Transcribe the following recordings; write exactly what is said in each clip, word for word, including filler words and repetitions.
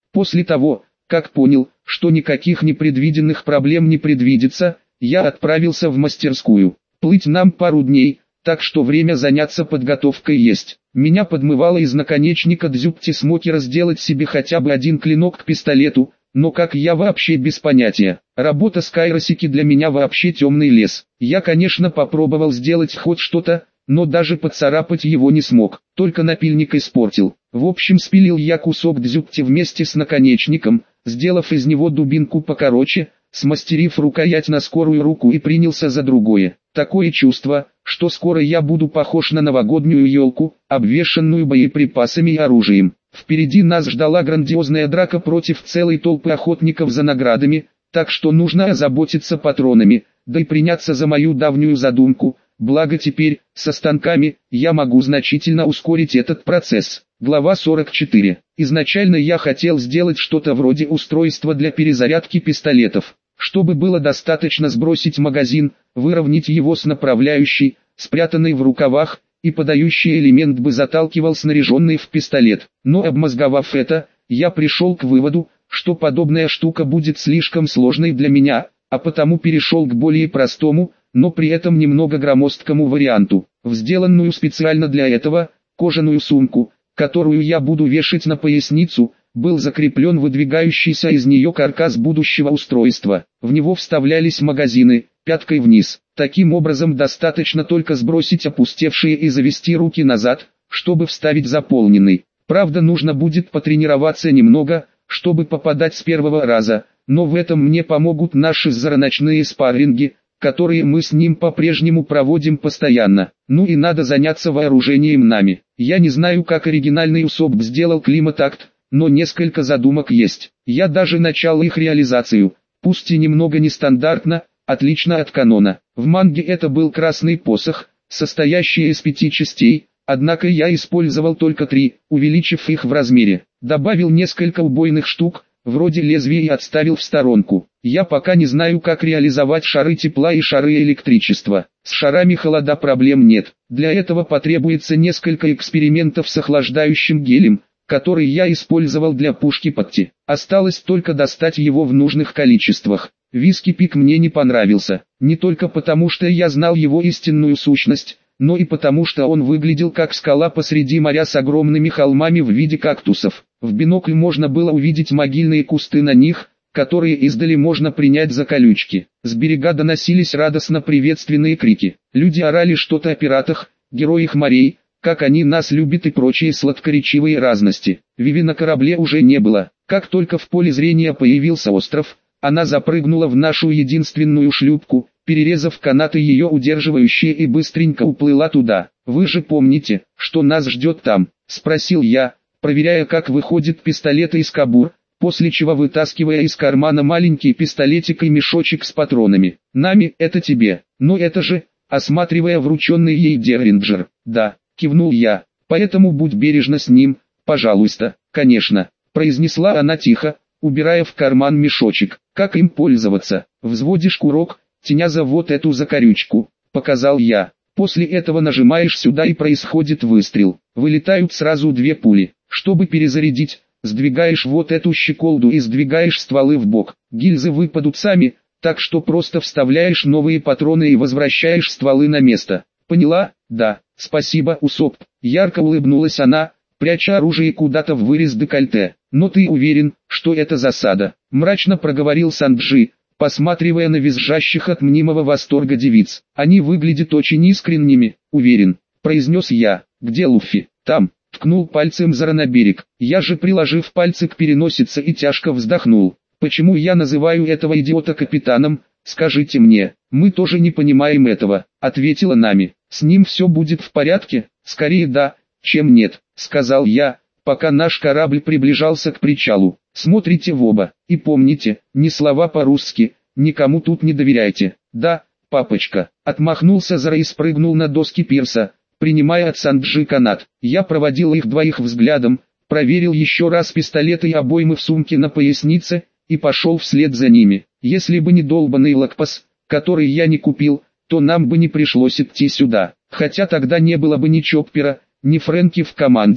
После того, как понял, что никаких непредвиденных проблем не предвидится, я отправился в мастерскую. Плыть нам пару дней, так что время заняться подготовкой есть. Меня подмывало из наконечника дзюбти смокера сделать себе хотя бы один клинок к пистолету, но как я вообще без понятия. Работа с кайросики для меня вообще темный лес. Я, конечно, попробовал сделать хоть что-то, но даже поцарапать его не смог, только напильник испортил. В общем, спилил я кусок дзюбти вместе с наконечником, сделав из него дубинку покороче, смастерив рукоять на скорую руку и принялся за другое. Такое чувство, что скоро я буду похож на новогоднюю елку, обвешанную боеприпасами и оружием. Впереди нас ждала грандиозная драка против целой толпы охотников за наградами, так что нужно озаботиться патронами, да и приняться за мою давнюю задумку. Благо теперь, со станками, я могу значительно ускорить этот процесс. Глава сорок четыре. Изначально я хотел сделать что-то вроде устройства для перезарядки пистолетов, чтобы было достаточно сбросить магазин, выровнять его с направляющей, спрятанной в рукавах, и подающий элемент бы заталкивал снаряженный в пистолет. Но обмозговав это, я пришел к выводу, что подобная штука будет слишком сложной для меня, а потому перешел к более простому, но при этом немного громоздкому варианту. В сделанную специально для этого, кожаную сумку, которую я буду вешать на поясницу, был закреплен выдвигающийся из нее каркас будущего устройства. В него вставлялись магазины, пяткой вниз. Таким образом достаточно только сбросить опустевшие и завести руки назад, чтобы вставить заполненный. Правда, нужно будет потренироваться немного, чтобы попадать с первого раза, но в этом мне помогут наши зараночные спарринги, которые мы с ним по-прежнему проводим постоянно. Ну и надо заняться вооружением нами. Я не знаю, как оригинальный Усоп сделал климат-акт, но несколько задумок есть. Я даже начал их реализацию, пусть и немного нестандартно, отлично от канона. В манге это был красный посох, состоящий из пяти частей, однако я использовал только три, увеличив их в размере. Добавил несколько убойных штук, вроде лезвия, и отставил в сторонку. Я пока не знаю, как реализовать шары тепла и шары электричества. С шарами холода проблем нет. Для этого потребуется несколько экспериментов с охлаждающим гелем, который я использовал для пушки Патти. Осталось только достать его в нужных количествах. Виски Пик мне не понравился, не только потому, что я знал его истинную сущность, но и потому, что он выглядел как скала посреди моря с огромными холмами в виде кактусов. В бинокль можно было увидеть могильные кусты на них, которые издали можно принять за колючки. С берега доносились радостно приветственные крики. Люди орали что-то о пиратах, героях морей, как они нас любят и прочие сладкоречивые разности. Виви на корабле уже не было. Как только в поле зрения появился остров, она запрыгнула в нашу единственную шлюпку, перерезав канаты ее удерживающие, и быстренько уплыла туда. «Вы же помните, что нас ждет там?» – спросил я, проверяя, как выходит пистолет из кобур, после чего вытаскивая из кармана маленький пистолетик и мешочек с патронами. «Нами, это тебе, но это же...» – осматривая врученный ей Дерринджер. «Да», – кивнул я, – «поэтому будь бережна с ним, пожалуйста». «Конечно», – произнесла она тихо, убирая в карман мешочек. «Как им пользоваться?» «Взводишь курок, тяня за вот эту закорючку», — показал я. «После этого нажимаешь сюда и происходит выстрел. Вылетают сразу две пули. Чтобы перезарядить, сдвигаешь вот эту щеколду и сдвигаешь стволы в бок. Гильзы выпадут сами, так что просто вставляешь новые патроны и возвращаешь стволы на место. Поняла?» «Да, спасибо, Усоп». Ярко улыбнулась она, пряча оружие куда-то в вырез декольте. «Но ты уверен, что это засада?» — мрачно проговорил Санджи, посматривая на визжащих от мнимого восторга девиц. «Они выглядят очень искренними, уверен», — произнес я. «Где Луффи?» «Там», — ткнул пальцем Зара на берег. Я же, приложив пальцы к переносице, и тяжко вздохнул. «Почему я называю этого идиота капитаном, скажите мне?» «Мы тоже не понимаем этого», — ответила Нами. «С ним все будет в порядке?» «Скорее да, чем нет», — сказал я, пока наш корабль приближался к причалу. «Смотрите в оба, и помните, ни слова по-русски, никому тут не доверяйте». «Да, папочка», — отмахнулся Зара и спрыгнул на доски пирса, принимая от Санджи канат. Я проводил их двоих взглядом, проверил еще раз пистолеты и обоймы в сумке на пояснице, и пошел вслед за ними. Если бы не долбанный лакпас, который я не купил, то нам бы не пришлось идти сюда. Хотя тогда не было бы ни Чоппера, ни Фрэнки в команде,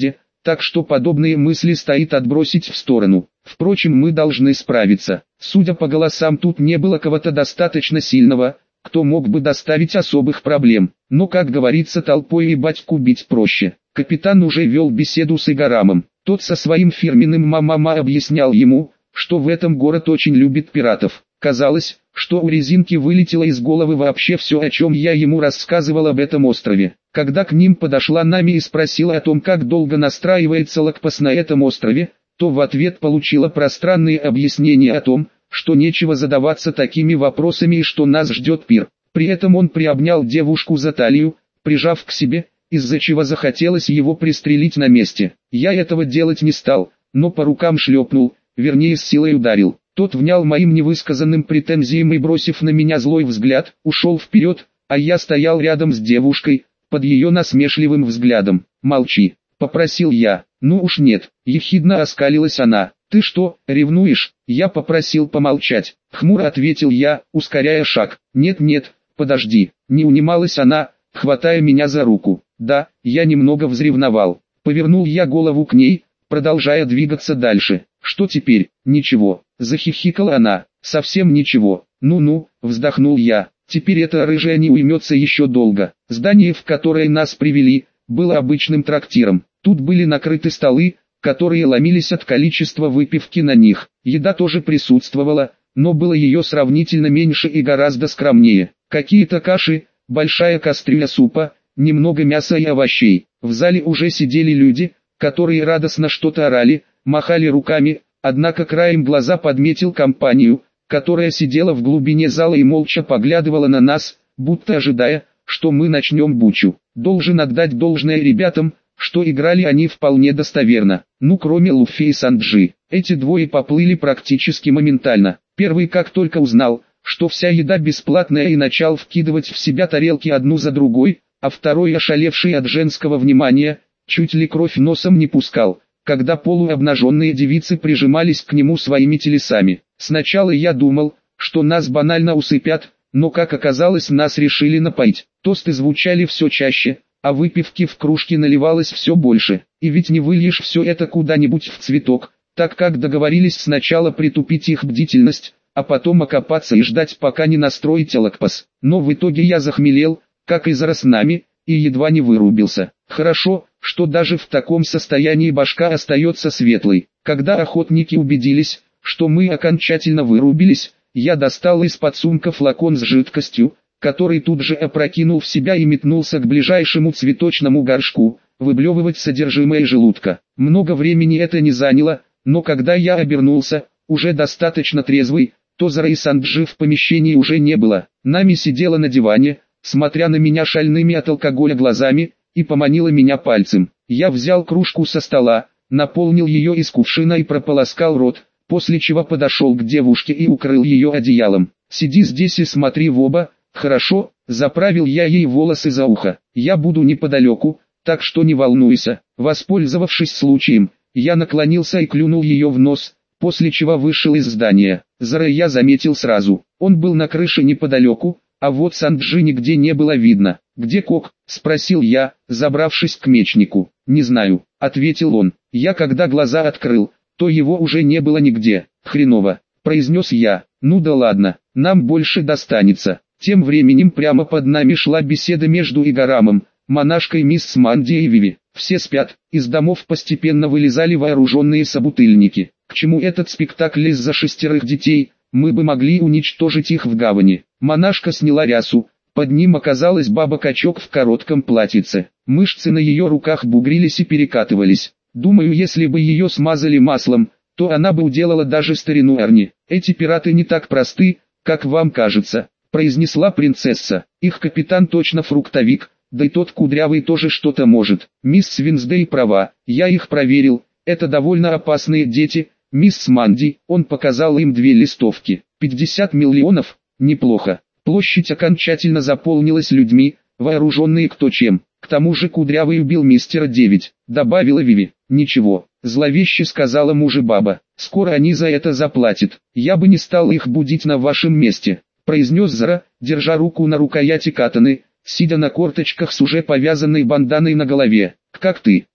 так что подобные мысли стоит отбросить в сторону. Впрочем, мы должны справиться. Судя по голосам, тут не было кого-то достаточно сильного, кто мог бы доставить особых проблем. Но, как говорится, толпой и батьку бить проще. Капитан уже вел беседу с Игарамом. Тот со своим фирменным «ма-ма-ма» объяснял ему, что в этом город очень любит пиратов. Казалось, что у резинки вылетело из головы вообще все, о чем я ему рассказывал об этом острове. Когда к ним подошла Нами и спросила о том, как долго настраивается лагпас на этом острове, то в ответ получила пространные объяснения о том, что нечего задаваться такими вопросами и что нас ждет пир. При этом он приобнял девушку за талию, прижав к себе, из-за чего захотелось его пристрелить на месте. Я этого делать не стал, но по рукам шлепнул, вернее с силой ударил. Тот внял моим невысказанным претензиям и, бросив на меня злой взгляд, ушел вперед, а я стоял рядом с девушкой, под ее насмешливым взглядом. «Молчи», — попросил я. «Ну уж нет», — ехидно оскалилась она. «Ты что, ревнуешь?» Я попросил помолчать. Хмуро ответил я, ускоряя шаг. «Нет-нет, подожди», — не унималась она, хватая меня за руку. «Да, я немного взревновал». Повернул я голову к ней, продолжая двигаться дальше. «Что теперь?» «Ничего», — захихикала она. «Совсем ничего». «Ну-ну», — вздохнул я. «Теперь эта рыжая не уймется еще долго». Здание, в которое нас привели, было обычным трактиром. Тут были накрыты столы, которые ломились от количества выпивки на них. Еда тоже присутствовала, но было ее сравнительно меньше и гораздо скромнее. Какие-то каши, большая кастрюля супа, немного мяса и овощей. В зале уже сидели люди, которые радостно что-то орали, махали руками, однако краем глаза подметил компанию, которая сидела в глубине зала и молча поглядывала на нас, будто ожидая, что мы начнем бучу. Должен отдать должное ребятам, что играли они вполне достоверно. Ну, кроме Луфи и Санджи. Эти двое поплыли практически моментально. Первый как только узнал, что вся еда бесплатная, и начал вкидывать в себя тарелки одну за другой, а второй, ошалевший от женского внимания, чуть ли кровь носом не пускал, когда полуобнаженные девицы прижимались к нему своими телесами. Сначала я думал, что нас банально усыпят, но как оказалось, нас решили напоить. Тосты звучали все чаще, а выпивки в кружке наливалось все больше. И ведь не выльешь все это куда-нибудь в цветок, так как договорились сначала притупить их бдительность, а потом окопаться и ждать, пока не настроить лагпас. Но в итоге я захмелел, как и зарос нами, и едва не вырубился. Хорошо, что даже в таком состоянии башка остается светлой. Когда охотники убедились, что мы окончательно вырубились, я достал из-под сумка флакон с жидкостью, который тут же опрокинул в себя и метнулся к ближайшему цветочному горшку, выблевывать содержимое желудка. Много времени это не заняло, но когда я обернулся, уже достаточно трезвый, то Зара и Санджи в помещении уже не было. Нами сидела на диване, смотря на меня шальными от алкоголя глазами, и поманила меня пальцем. Я взял кружку со стола, наполнил ее из кувшина и прополоскал рот, после чего подошел к девушке и укрыл ее одеялом. «Сиди здесь и смотри в оба, хорошо?» Заправил я ей волосы за ухо. «Я буду неподалеку, так что не волнуйся». Воспользовавшись случаем, я наклонился и клюнул ее в нос, после чего вышел из здания. Зара я заметил сразу. Он был на крыше неподалеку, а вот Санджи нигде не было видно. «Где Кок?» – спросил я, забравшись к мечнику. «Не знаю», – ответил он. Я когда глаза открыл, то его уже не было нигде. «Хреново», – произнес я. «Ну да ладно, нам больше достанется». Тем временем прямо под нами шла беседа между Игарамом, монашкой мисс Манди и Виви. Все спят, из домов постепенно вылезали вооруженные собутыльники. К чему этот спектакль из-за шестерых детей? Мы бы могли уничтожить их в гавани. Монашка сняла рясу, под ним оказалась баба-качок в коротком платьице. Мышцы на ее руках бугрились и перекатывались. Думаю, если бы ее смазали маслом, то она бы уделала даже старину Арни. Эти пираты не так просты, как вам кажется, произнесла принцесса. Их капитан точно фруктовик, да и тот кудрявый тоже что-то может. Мисс Винсдей права, я их проверил, это довольно опасные дети. Мисс Манди, он показал им две листовки. пятьдесят миллионов, неплохо. Площадь окончательно заполнилась людьми, вооруженные кто чем. К тому же кудрявый убил мистера девять, добавила Виви. Ничего, зловеще сказала мужу баба. Скоро они за это заплатят. Я бы не стал их будить на вашем месте, произнес Зара, держа руку на рукояти катаны, сидя на корточках с уже повязанной банданой на голове. Как ты?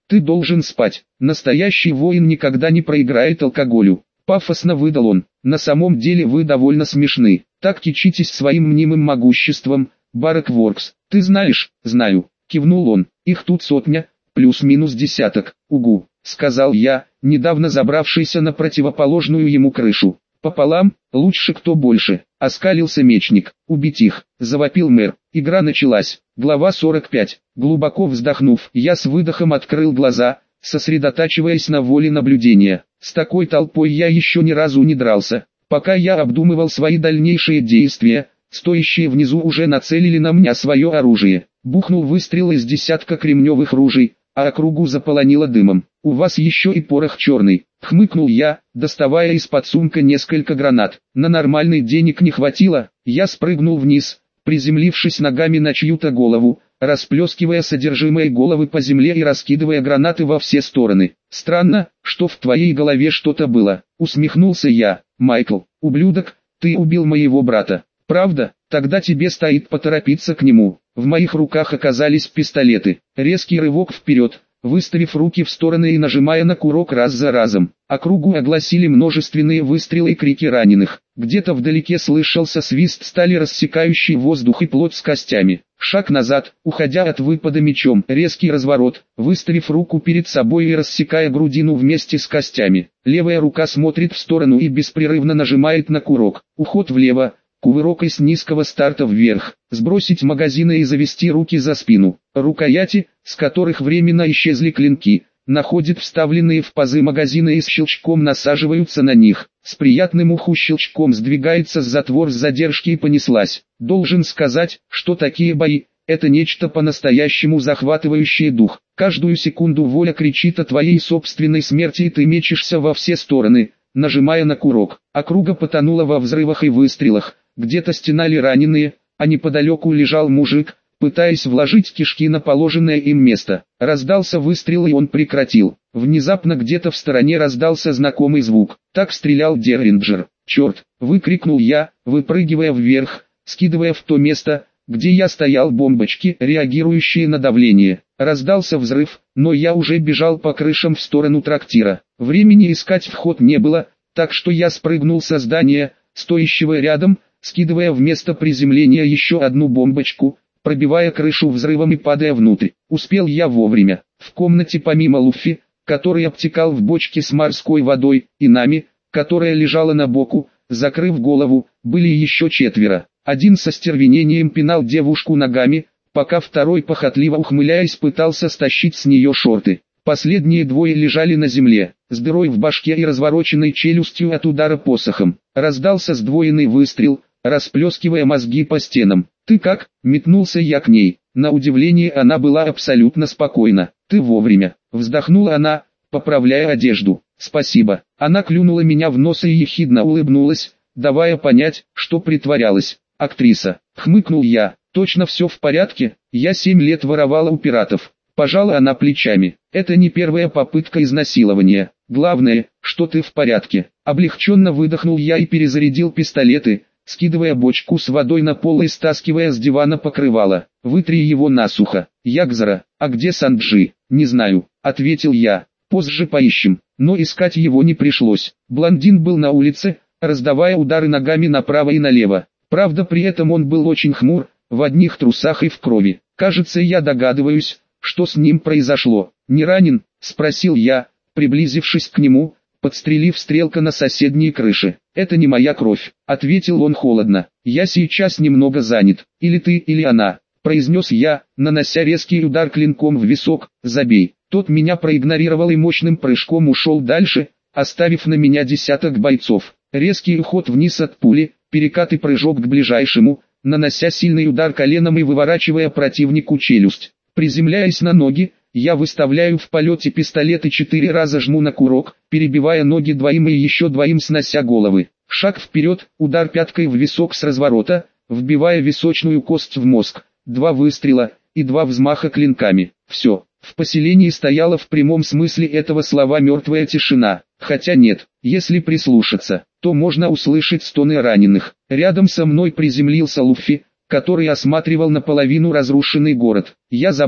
Ты должен спать. Настоящий воин никогда не проиграет алкоголю. Пафосно выдал он. На самом деле вы довольно смешны. Так кичитесь своим мнимым могуществом, Баракворкс. Ты знаешь? Знаю. Кивнул он. Их тут сотня, плюс-минус десяток. Угу, сказал я, недавно забравшийся на противоположную ему крышу. Пополам, лучше кто больше. Оскалился мечник. Убить их, завопил мэр. Игра началась. Глава сорок пять. Глубоко вздохнув, я с выдохом открыл глаза, сосредотачиваясь на воле наблюдения. С такой толпой я еще ни разу не дрался. Пока я обдумывал свои дальнейшие действия, стоящие внизу уже нацелили на меня свое оружие. Бухнул выстрел из десятка кремневых ружей, а округу заполонило дымом. «У вас еще и порох черный», — хмыкнул я, доставая из-под сумка несколько гранат. На нормальный денег не хватило, я спрыгнул вниз, приземлившись ногами на чью-то голову, расплескивая содержимое головы по земле и раскидывая гранаты во все стороны. «Странно, что в твоей голове что-то было», — усмехнулся я. «Майкл, ублюдок, ты убил моего брата. Правда? Тогда тебе стоит поторопиться к нему». В моих руках оказались пистолеты. Резкий рывок вперед, выставив руки в стороны и нажимая на курок раз за разом. Округу огласили множественные выстрелы и крики раненых. Где-то вдалеке слышался свист стали, рассекающий воздух и плоть с костями. Шаг назад, уходя от выпада мечом, резкий разворот, выставив руку перед собой и рассекая грудину вместе с костями. Левая рука смотрит в сторону и беспрерывно нажимает на курок. Уход влево. Кувырок из низкого старта вверх, сбросить магазины и завести руки за спину. Рукояти, с которых временно исчезли клинки, находят вставленные в пазы магазины и с щелчком насаживаются на них. С приятным уху щелчком сдвигается затвор с задержки и понеслась. Должен сказать, что такие бои – это нечто по-настоящему захватывающее дух. Каждую секунду воля кричит о твоей собственной смерти и ты мечешься во все стороны, нажимая на курок. Округа потонула во взрывах и выстрелах. Где-то стенали раненые, а неподалеку лежал мужик, пытаясь вложить кишки на положенное им место. Раздался выстрел и он прекратил. Внезапно где-то в стороне раздался знакомый звук. Так стрелял Дерринджер. «Черт!» — выкрикнул я, выпрыгивая вверх, скидывая в то место, где я стоял, бомбочки, реагирующие на давление. Раздался взрыв, но я уже бежал по крышам в сторону трактира. Времени искать вход не было, так что я спрыгнул со здания, стоящего рядом, скидывая вместо приземления еще одну бомбочку, пробивая крышу взрывом и падая внутрь. Успел я вовремя. В комнате помимо Луффи, который обтекал в бочке с морской водой, и Нами, которая лежала на боку, закрыв голову, были еще четверо. Один со стервенением пинал девушку ногами, пока второй, похотливо ухмыляясь, пытался стащить с нее шорты. Последние двое лежали на земле, с дырой в башке и развороченной челюстью от удара посохом. Раздался сдвоенный выстрел, расплескивая мозги по стенам. «Ты как?» — метнулся я к ней. На удивление она была абсолютно спокойна. «Ты вовремя», — вздохнула она, поправляя одежду. «Спасибо». Она клюнула меня в нос и ехидно улыбнулась, давая понять, что притворялась. «Актриса», — хмыкнул я. «Точно все в порядке? Я семь лет воровала у пиратов». Пожала она плечами. «Это не первая попытка изнасилования. Главное, что ты в порядке». Облегченно выдохнул я и перезарядил пистолеты, скидывая бочку с водой на пол и стаскивая с дивана покрывало. «Вытри его насухо». «Ягзара, а где Санджи?» «Не знаю», — ответил я. «Позже поищем». Но искать его не пришлось. Блондин был на улице, раздавая удары ногами направо и налево. Правда, при этом он был очень хмур, в одних трусах и в крови. Кажется, я догадываюсь, что с ним произошло. «Не ранен?» — спросил я, приблизившись к нему, подстрелив стрелка на соседней крыше. «Это не моя кровь», — ответил он холодно. «Я сейчас немного занят. Или ты, или она», — произнес я, нанося резкий удар клинком в висок. «Забей». Тот меня проигнорировал и мощным прыжком ушел дальше, оставив на меня десяток бойцов. Резкий уход вниз от пули, перекат и прыжок к ближайшему, нанося сильный удар коленом и выворачивая противнику челюсть. Приземляясь на ноги, я выставляю в полете пистолет и четыре раза жму на курок, перебивая ноги двоим и еще двоим снося головы. Шаг вперед, удар пяткой в висок с разворота, вбивая височную кость в мозг. Два выстрела и два взмаха клинками. Все. В поселении стояла в прямом смысле этого слова мертвая тишина. Хотя нет, если прислушаться, то можно услышать стоны раненых. Рядом со мной приземлился Луффи, который осматривал наполовину разрушенный город. Я забыл.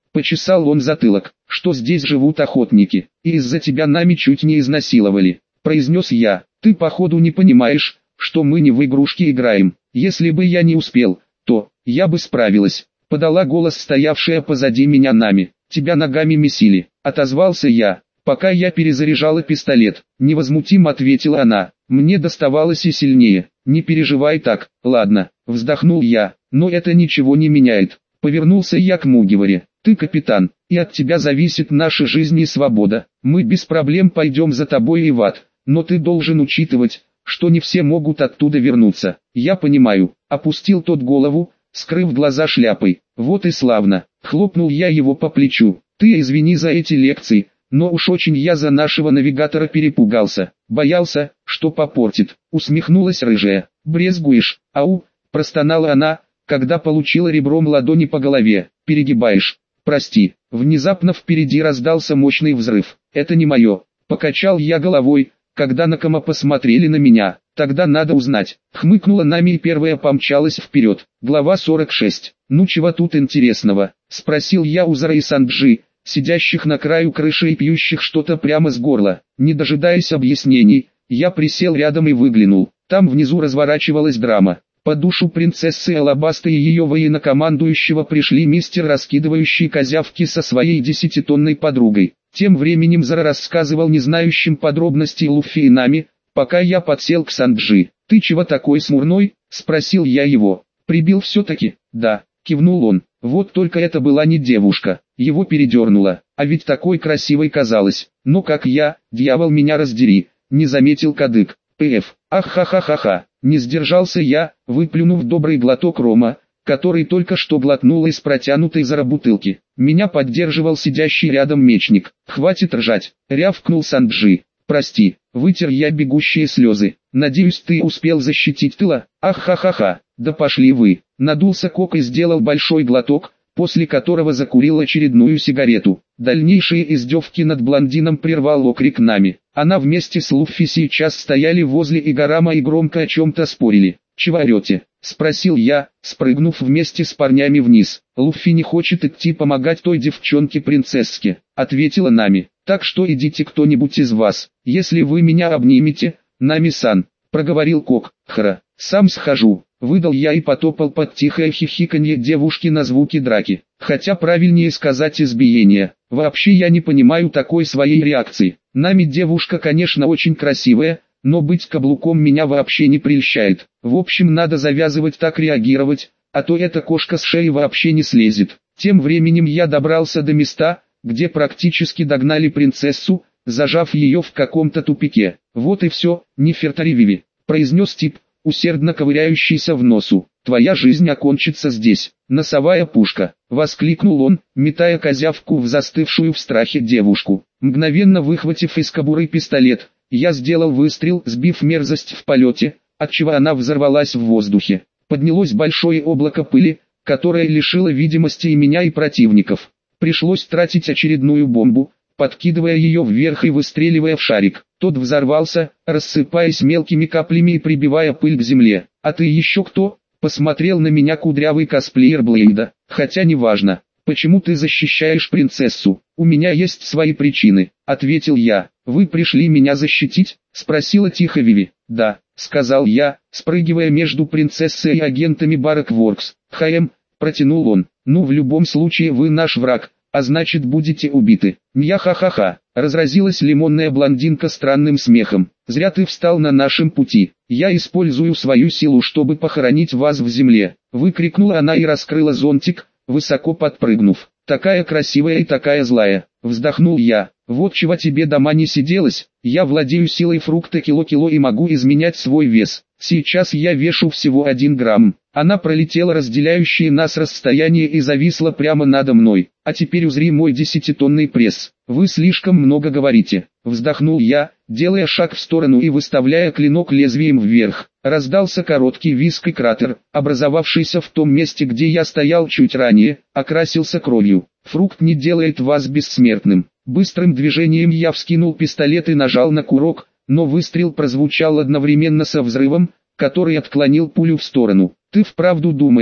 Почесал он затылок, что здесь живут охотники, и из-за тебя нами чуть не изнасиловали. Произнес я, ты походу не понимаешь, что мы не в игрушки играем. Если бы я не успел, то, я бы справилась. Подала голос стоявшая позади меня Нами. Тебя ногами месили, отозвался я, пока я перезаряжала пистолет. Невозмутимо ответила она, мне доставалось и сильнее. Не переживай так, ладно, вздохнул я, но это ничего не меняет. Повернулся я к Мугиваре. Ты капитан, и от тебя зависит наша жизнь и свобода. Мы без проблем пойдем за тобой и в ад, но ты должен учитывать, что не все могут оттуда вернуться. Я понимаю. Опустил тот голову, скрыв глаза шляпой. Вот и славно. Хлопнул я его по плечу. Ты извини за эти лекции, но уж очень я за нашего навигатора перепугался. Боялся, что попортит. Усмехнулась рыжая. Брезгуешь? Ау, простонала она, когда получила ребром ладони по голове. Перегибаешь. Прости. Внезапно впереди раздался мощный взрыв. Это не мое. Покачал я головой, когда Накама посмотрели на меня. Тогда надо узнать. Хмыкнула Нами и первая помчалась вперед. Глава сорок шесть. Ну чего тут интересного? Спросил я у Зара и Санджи, сидящих на краю крыши и пьющих что-то прямо с горла. Не дожидаясь объяснений, я присел рядом и выглянул. Там внизу разворачивалась драма. По душу принцессы Алабасты и ее военнокомандующего пришли мистер раскидывающий козявки со своей десятитонной подругой. Тем временем Зара рассказывал не знающим подробностей Луффи и Нами, пока я подсел к Санджи. «Ты чего такой смурной?» – спросил я его. «Прибил все-таки?» «Да», – кивнул он. Вот только это была не девушка, его передернуло, а ведь такой красивой казалось. Но как я, дьявол меня раздери, не заметил кадык. Пф, ах-ха-ха-ха-ха, не сдержался я, выплюнув добрый глоток рома, который только что глотнула из протянутой Зара бутылки. Меня поддерживал сидящий рядом мечник. «Хватит ржать», — рявкнул Санджи. «Прости», — вытер я бегущие слезы. «Надеюсь, ты успел защитить тыла?» «Ах-ха-ха-ха, да пошли вы». Надулся Кок и сделал большой глоток, после которого закурил очередную сигарету. Дальнейшие издевки над блондином прервал окрик Нами. Она вместе с Луффи сейчас стояли возле Игарама и громко о чем-то спорили. «Чего орете?» — спросил я, спрыгнув вместе с парнями вниз. «Луффи не хочет идти помогать той девчонке-принцесске», — ответила Нами. «Так что идите кто-нибудь из вас, если вы меня обнимете, Нами-сан», — проговорил Кок. «Хра, сам схожу», — выдал я и потопал под тихое хихиканье девушки на звуки драки. Хотя правильнее сказать избиения. Вообще я не понимаю такой своей реакции. Нами девушка, конечно, очень красивая, но быть каблуком меня вообще не прельщает. В общем, надо завязывать так реагировать, а то эта кошка с шеи вообще не слезет. Тем временем я добрался до места, где практически догнали принцессу, зажав ее в каком-то тупике. «Вот и все, Нефертарививи», — произнес тип, усердно ковыряющийся в носу. «Твоя жизнь окончится здесь, носовая пушка», — воскликнул он, метая козявку в застывшую в страхе девушку. Мгновенно выхватив из кобуры пистолет, я сделал выстрел, сбив мерзость в полете, отчего она взорвалась в воздухе. Поднялось большое облако пыли, которое лишило видимости и меня, и противников. Пришлось тратить очередную бомбу, подкидывая ее вверх и выстреливая в шарик. Тот взорвался, рассыпаясь мелкими каплями и прибивая пыль к земле. «А ты еще кто?» — посмотрел на меня кудрявый косплеер Блейда. «Хотя неважно. Почему ты защищаешь принцессу? У меня есть свои причины», — ответил я. «Вы пришли меня защитить?» — спросила тихо Виви. «Да», — сказал я, спрыгивая между принцессой и агентами Баракворкс. «Хаем», — протянул он. «Ну, в любом случае вы наш враг, а значит будете убиты». «Мья-ха-ха-ха», — разразилась лимонная блондинка странным смехом. «Зря ты встал на нашем пути. Я использую свою силу, чтобы похоронить вас в земле», — выкрикнула она и раскрыла зонтик, высоко подпрыгнув. «Такая красивая и такая злая», — вздохнул я. «Вот чего тебе дома не сиделось, я владею силой фрукта кило-кило и могу изменять свой вес. Сейчас я вешу всего один грамм». Она пролетела разделяющее нас расстояние и зависла прямо надо мной. «А теперь узри мой десятитонный пресс. Вы слишком много говорите», — вздохнул я, делая шаг в сторону и выставляя клинок лезвием вверх. Раздался короткий визг, и кратер, образовавшийся в том месте, где я стоял чуть ранее, окрасился кровью. «Фрукт не делает вас бессмертным». Быстрым движением я вскинул пистолет и нажал на курок, но выстрел прозвучал одновременно со взрывом, который отклонил пулю в сторону. «Ты вправду думаешь,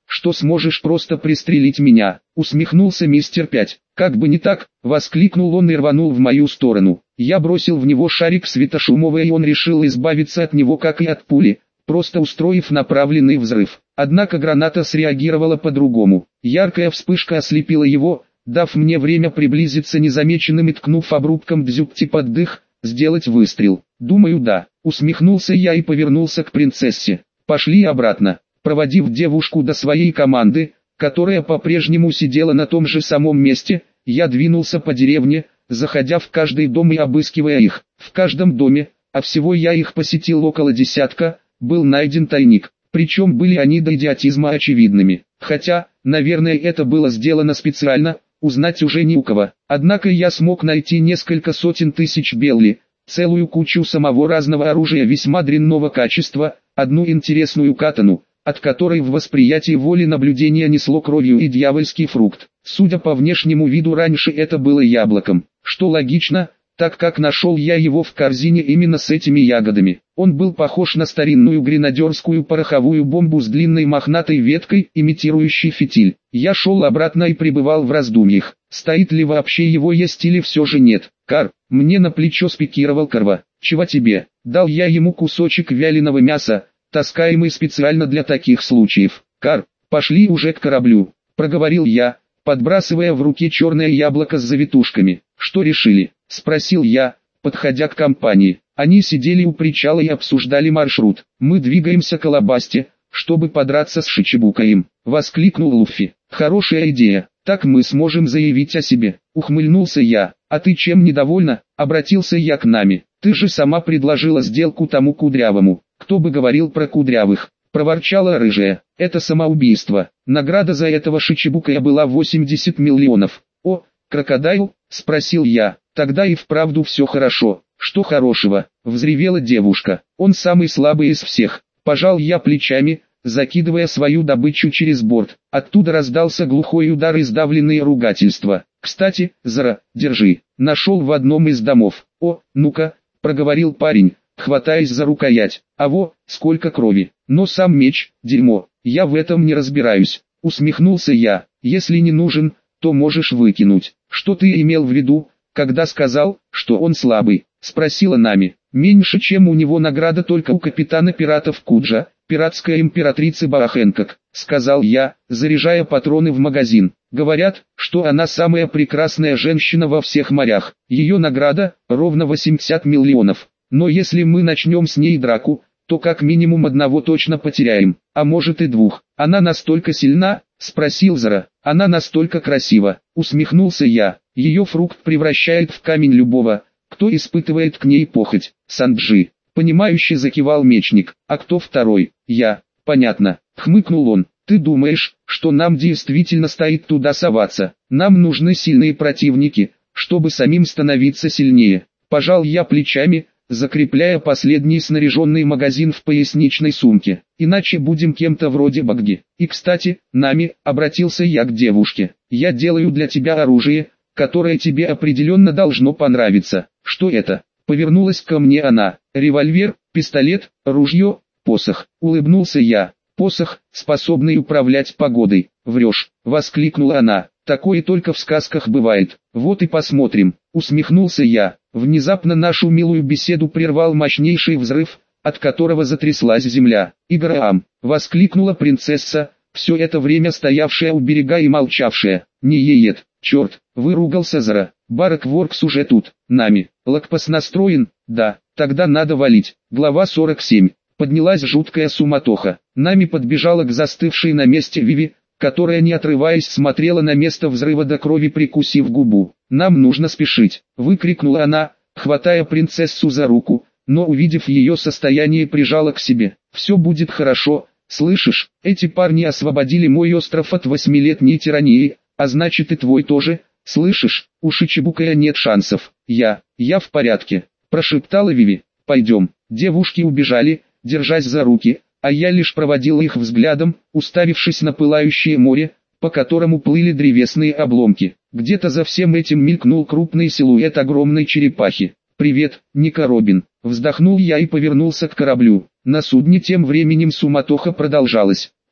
что сможешь просто пристрелить меня», — усмехнулся мистер Пять. «Как бы не так», — воскликнул он и рванул в мою сторону. Я бросил в него шарик светошумовый, и он решил избавиться от него как и от пули, просто устроив направленный взрыв. Однако граната среагировала по-другому. Яркая вспышка ослепила его, дав мне время приблизиться незамеченным и, ткнув обрубком дзюбти под дых, сделать выстрел. «Думаю, да», — усмехнулся я и повернулся к принцессе. «Пошли обратно». Проводив девушку до своей команды, которая по-прежнему сидела на том же самом месте, я двинулся по деревне, заходя в каждый дом и обыскивая их. В каждом доме, а всего я их посетил около десятка, был найден тайник. Причем были они до идиотизма очевидными. Хотя, наверное, это было сделано специально, узнать уже не у кого. Однако я смог найти несколько сотен тысяч белли, целую кучу самого разного оружия весьма дрянного качества, одну интересную катану, от которой в восприятии воли наблюдения несло кровью, и дьявольский фрукт. Судя по внешнему виду, раньше это было яблоком, что логично, так как нашел я его в корзине именно с этими ягодами. Он был похож на старинную гренадерскую пороховую бомбу с длинной мохнатой веткой, имитирующей фитиль. Я шел обратно и пребывал в раздумьях, стоит ли вообще его есть или все же нет. «Кар», мне на плечо спикировал Карва. «Чего тебе?» Дал я ему кусочек вяленого мяса, таскаемый специально для таких случаев. «Кар, пошли уже к кораблю», проговорил я, подбрасывая в руке черное яблоко с завитушками. «Что решили?» — спросил я, подходя к компании. Они сидели у причала и обсуждали маршрут. «Мы двигаемся к Алабасте, чтобы подраться с Шичибукаем», — воскликнул Луффи. «Хорошая идея, так мы сможем заявить о себе», — ухмыльнулся я. «А ты чем недовольна?» — обратился я к Нами. «Ты же сама предложила сделку тому кудрявому». «Кто бы говорил про кудрявых?» — проворчала рыжая. «Это самоубийство. Награда за этого Шичибукая была восемьдесят миллионов. «О, крокодайл?» — спросил я. «Тогда и вправду все хорошо». «Что хорошего?» — взревела девушка. «Он самый слабый из всех». Пожал я плечами, закидывая свою добычу через борт. Оттуда раздался глухой удар и сдавленные ругательства. «Кстати, Зара, держи». Нашел в одном из домов. «О, ну-ка», — проговорил парень, хватаясь за рукоять. «А во, сколько крови! Но сам меч, дерьмо, я в этом не разбираюсь», — усмехнулся я. «Если не нужен, то можешь выкинуть». «Что ты имел в виду, когда сказал, что он слабый?» — спросила Нами. «Меньше, чем у него награда только у капитана пиратов Куджа, пиратской императрицы Баахэнкок», — сказал я, заряжая патроны в магазин. «Говорят, что она самая прекрасная женщина во всех морях. Ее награда — ровно восемьдесят миллионов. Но если мы начнем с ней драку, то как минимум одного точно потеряем, а может и двух. Она настолько сильна?» — спросил Зара. «Она настолько красива», — усмехнулся я. «Ее фрукт превращает в камень любого, кто испытывает к ней похоть». «Санджи», — понимающе закивал мечник. «А кто второй?» «Я». «Понятно», — хмыкнул он. «Ты думаешь, что нам действительно стоит туда соваться? Нам нужны сильные противники, чтобы самим становиться сильнее». Пожал я плечами, закрепляя последний снаряженный магазин в поясничной сумке. «Иначе будем кем-то вроде Багги. И кстати, Нами», — обратился я к девушке, — «я делаю для тебя оружие, которое тебе определенно должно понравиться». «Что это?» — повернулась ко мне она. «Револьвер, пистолет, ружье, посох», — улыбнулся я. «Посох, способный управлять погодой». «Врешь», — воскликнула она. «Такое только в сказках бывает. Вот и посмотрим», — усмехнулся я. Внезапно нашу милую беседу прервал мощнейший взрыв, от которого затряслась земля. «Играам!» — воскликнула принцесса, все это время стоявшая у берега и молчавшая. «Не еет, черт!» — выругался Зара. «Барак Воркс уже тут, Нами. Лакпас настроен?» «Да, тогда надо валить». Глава сорок семь. Поднялась жуткая суматоха. Нами подбежала к застывшей на месте Виви, которая, не отрываясь, смотрела на место взрыва до крови, прикусив губу. «Нам нужно спешить!» — выкрикнула она, хватая принцессу за руку, но, увидев ее состояние, прижала к себе. «Все будет хорошо, слышишь? Эти парни освободили мой остров от восьмилетней тирании, а значит и твой тоже, слышишь? У Шичибукая нет шансов». «Я, я в порядке», — прошептала Виви. «Пойдем». Девушки убежали, держась за руки, а я лишь проводил их взглядом, уставившись на пылающее море, по которому плыли древесные обломки. Где-то за всем этим мелькнул крупный силуэт огромной черепахи. «Привет, Ника Робин», — вздохнул я и повернулся к кораблю. На судне тем временем суматоха продолжалась.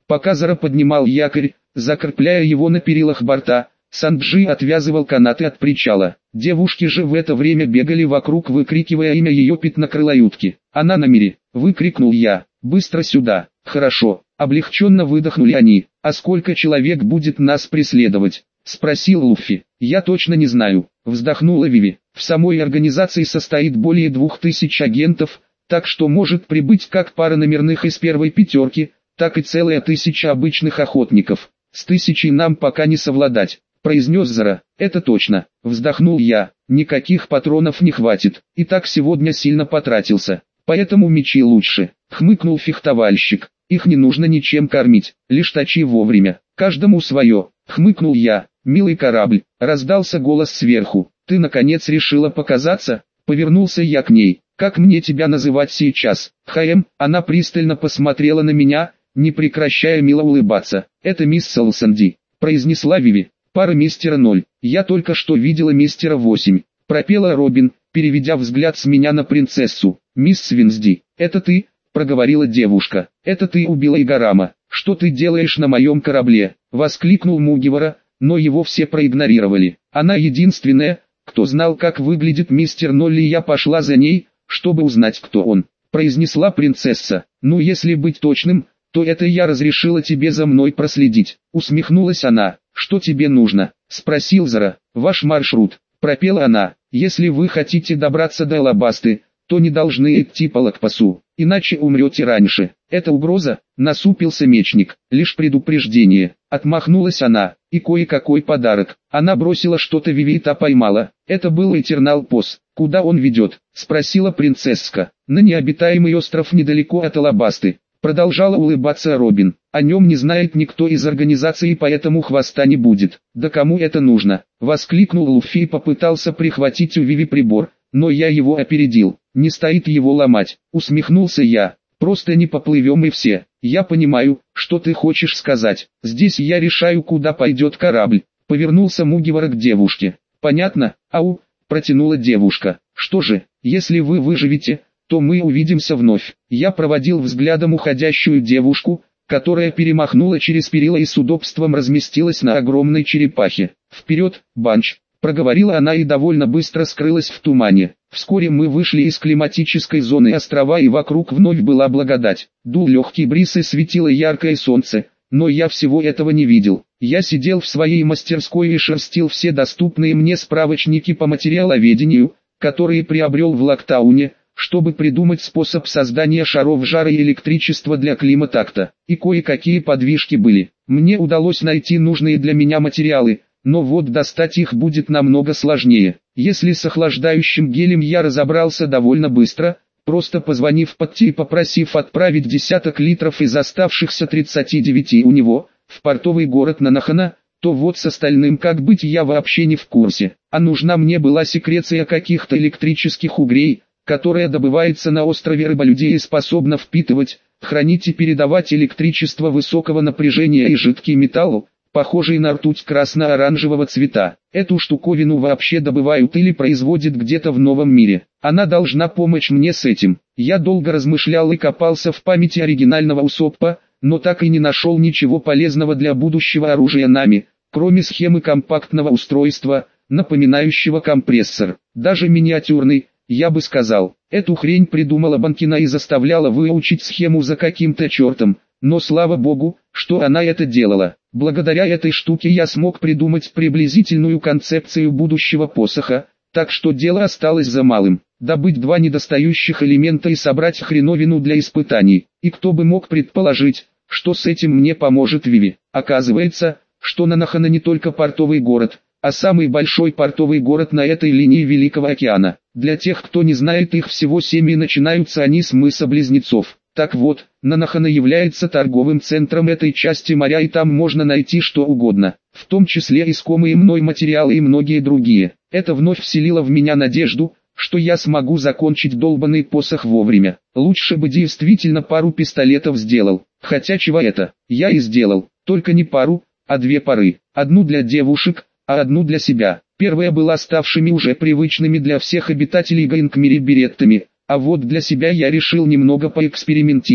Пока Зара поднимал якорь, закрепляя его на перилах борта, Санджи отвязывал канаты от причала. Девушки же в это время бегали вокруг, выкрикивая имя ее пятнокрылой утки. «Она на мире!» — выкрикнул я. «Быстро сюда!» «Хорошо!» — облегченно выдохнули они. «А сколько человек будет нас преследовать?» — спросил Луффи. «Я точно не знаю», — вздохнула Виви. «В самой организации состоит более двух тысяч агентов, так что может прибыть как пара номерных из первой пятерки, так и целая тысяча обычных охотников. С тысячей нам пока не совладать», — произнес Зара. «Это точно», — вздохнул я. «Никаких патронов не хватит, и так сегодня сильно потратился. Поэтому мечи лучше», — хмыкнул фехтовальщик. «Их не нужно ничем кормить, лишь точи вовремя. Каждому свое», — хмыкнул я. «Милый корабль», — раздался голос сверху. «Ты наконец решила показаться?» Повернулся я к ней. «Как мне тебя называть сейчас?» «Хэм», — она пристально посмотрела на меня, не прекращая мило улыбаться. «Это мисс Солсенди», — произнесла Виви. «Пара мистера ноль. Я только что видела мистера восемь», — пропела Робин, переведя взгляд с меня на принцессу. «Мисс Свинсди, это ты?» — проговорила девушка. «Это ты убила Игарама. Что ты делаешь на моем корабле?» — воскликнул Мугивара, но его все проигнорировали. Она единственная, кто знал, как выглядит мистер Ноль, и я пошла за ней, чтобы узнать, кто он, — произнесла принцесса. «Ну, если быть точным, то это я разрешила тебе за мной проследить», — усмехнулась она. «Что тебе нужно?» — спросил Зара. «Ваш маршрут», — пропела она. «Если вы хотите добраться до Алабасты, то не должны идти по Лакпасу, иначе умрете раньше». «Это угроза?» — насупился мечник. «Лишь предупреждение», — отмахнулась она. «И кое-какой подарок». Она бросила что-то Виви, и та поймала. «Это был Этернал Пос. Куда он ведет?» — спросила принцесска. «На необитаемый остров недалеко от Алабасты». Продолжала улыбаться Робин. «О нем не знает никто из организации, поэтому хвоста не будет». «Да кому это нужно?» — воскликнул Луффи и попытался прихватить у Виви прибор, но я его опередил. «Не стоит его ломать», — усмехнулся я. «Просто не поплывем и все». «Я понимаю, что ты хочешь сказать. Здесь я решаю, куда пойдет корабль», — повернулся Мугивара к девушке. «Понятно?» «Ау», — протянула девушка. «Что же, если вы выживете, то мы увидимся вновь». Я проводил взглядом уходящую девушку, которая перемахнула через перила и с удобством разместилась на огромной черепахе. «Вперед, Банч!» — проговорила она и довольно быстро скрылась в тумане. Вскоре мы вышли из климатической зоны острова, и вокруг вновь была благодать. Дул легкий бриз и светило яркое солнце, но я всего этого не видел. Я сидел в своей мастерской и шерстил все доступные мне справочники по материаловедению, которые приобрел в Лактауне, чтобы придумать способ создания шаров жара и электричества для климатакта. И кое-какие подвижки были. Мне удалось найти нужные для меня материалы, но вот достать их будет намного сложнее. Если с охлаждающим гелем я разобрался довольно быстро, просто позвонив Патти и попросив отправить десяток литров из оставшихся тридцати девяти у него, в портовый город Нанахана, то вот с остальным как быть, я вообще не в курсе. А нужна мне была секреция каких-то электрических угрей, которая добывается на острове рыболюдей и способна впитывать, хранить и передавать электричество высокого напряжения и жидкий металл, похожий на ртуть красно-оранжевого цвета. Эту штуковину вообще добывают или производят где-то в новом мире. Она должна помочь мне с этим. Я долго размышлял и копался в памяти оригинального Усоппа, но так и не нашел ничего полезного для будущего оружия Нами, кроме схемы компактного устройства, напоминающего компрессор. Даже миниатюрный, я бы сказал. Эту хрень придумала Банкина и заставляла выучить схему за каким-то чертом, но слава богу, что она это делала. Благодаря этой штуке я смог придумать приблизительную концепцию будущего посоха, так что дело осталось за малым. Добыть два недостающих элемента и собрать хреновину для испытаний. И кто бы мог предположить, что с этим мне поможет Виви. Оказывается, что Нанахана не только портовый город, а самый большой портовый город на этой линии Великого океана. Для тех, кто не знает, их всего семь, и начинаются они с мыса Близнецов. Так вот, Нанахана является торговым центром этой части моря, и там можно найти что угодно, в том числе искомые мной материалы и многие другие. Это вновь вселило в меня надежду, что я смогу закончить долбанный посох вовремя. Лучше бы действительно пару пистолетов сделал. Хотя чего это, я и сделал, только не пару, а две пары. Одну для девушек, а одну для себя. Первая была ставшими уже привычными для всех обитателей Гаинкмири береттами, а вот для себя я решил немного поэкспериментировать.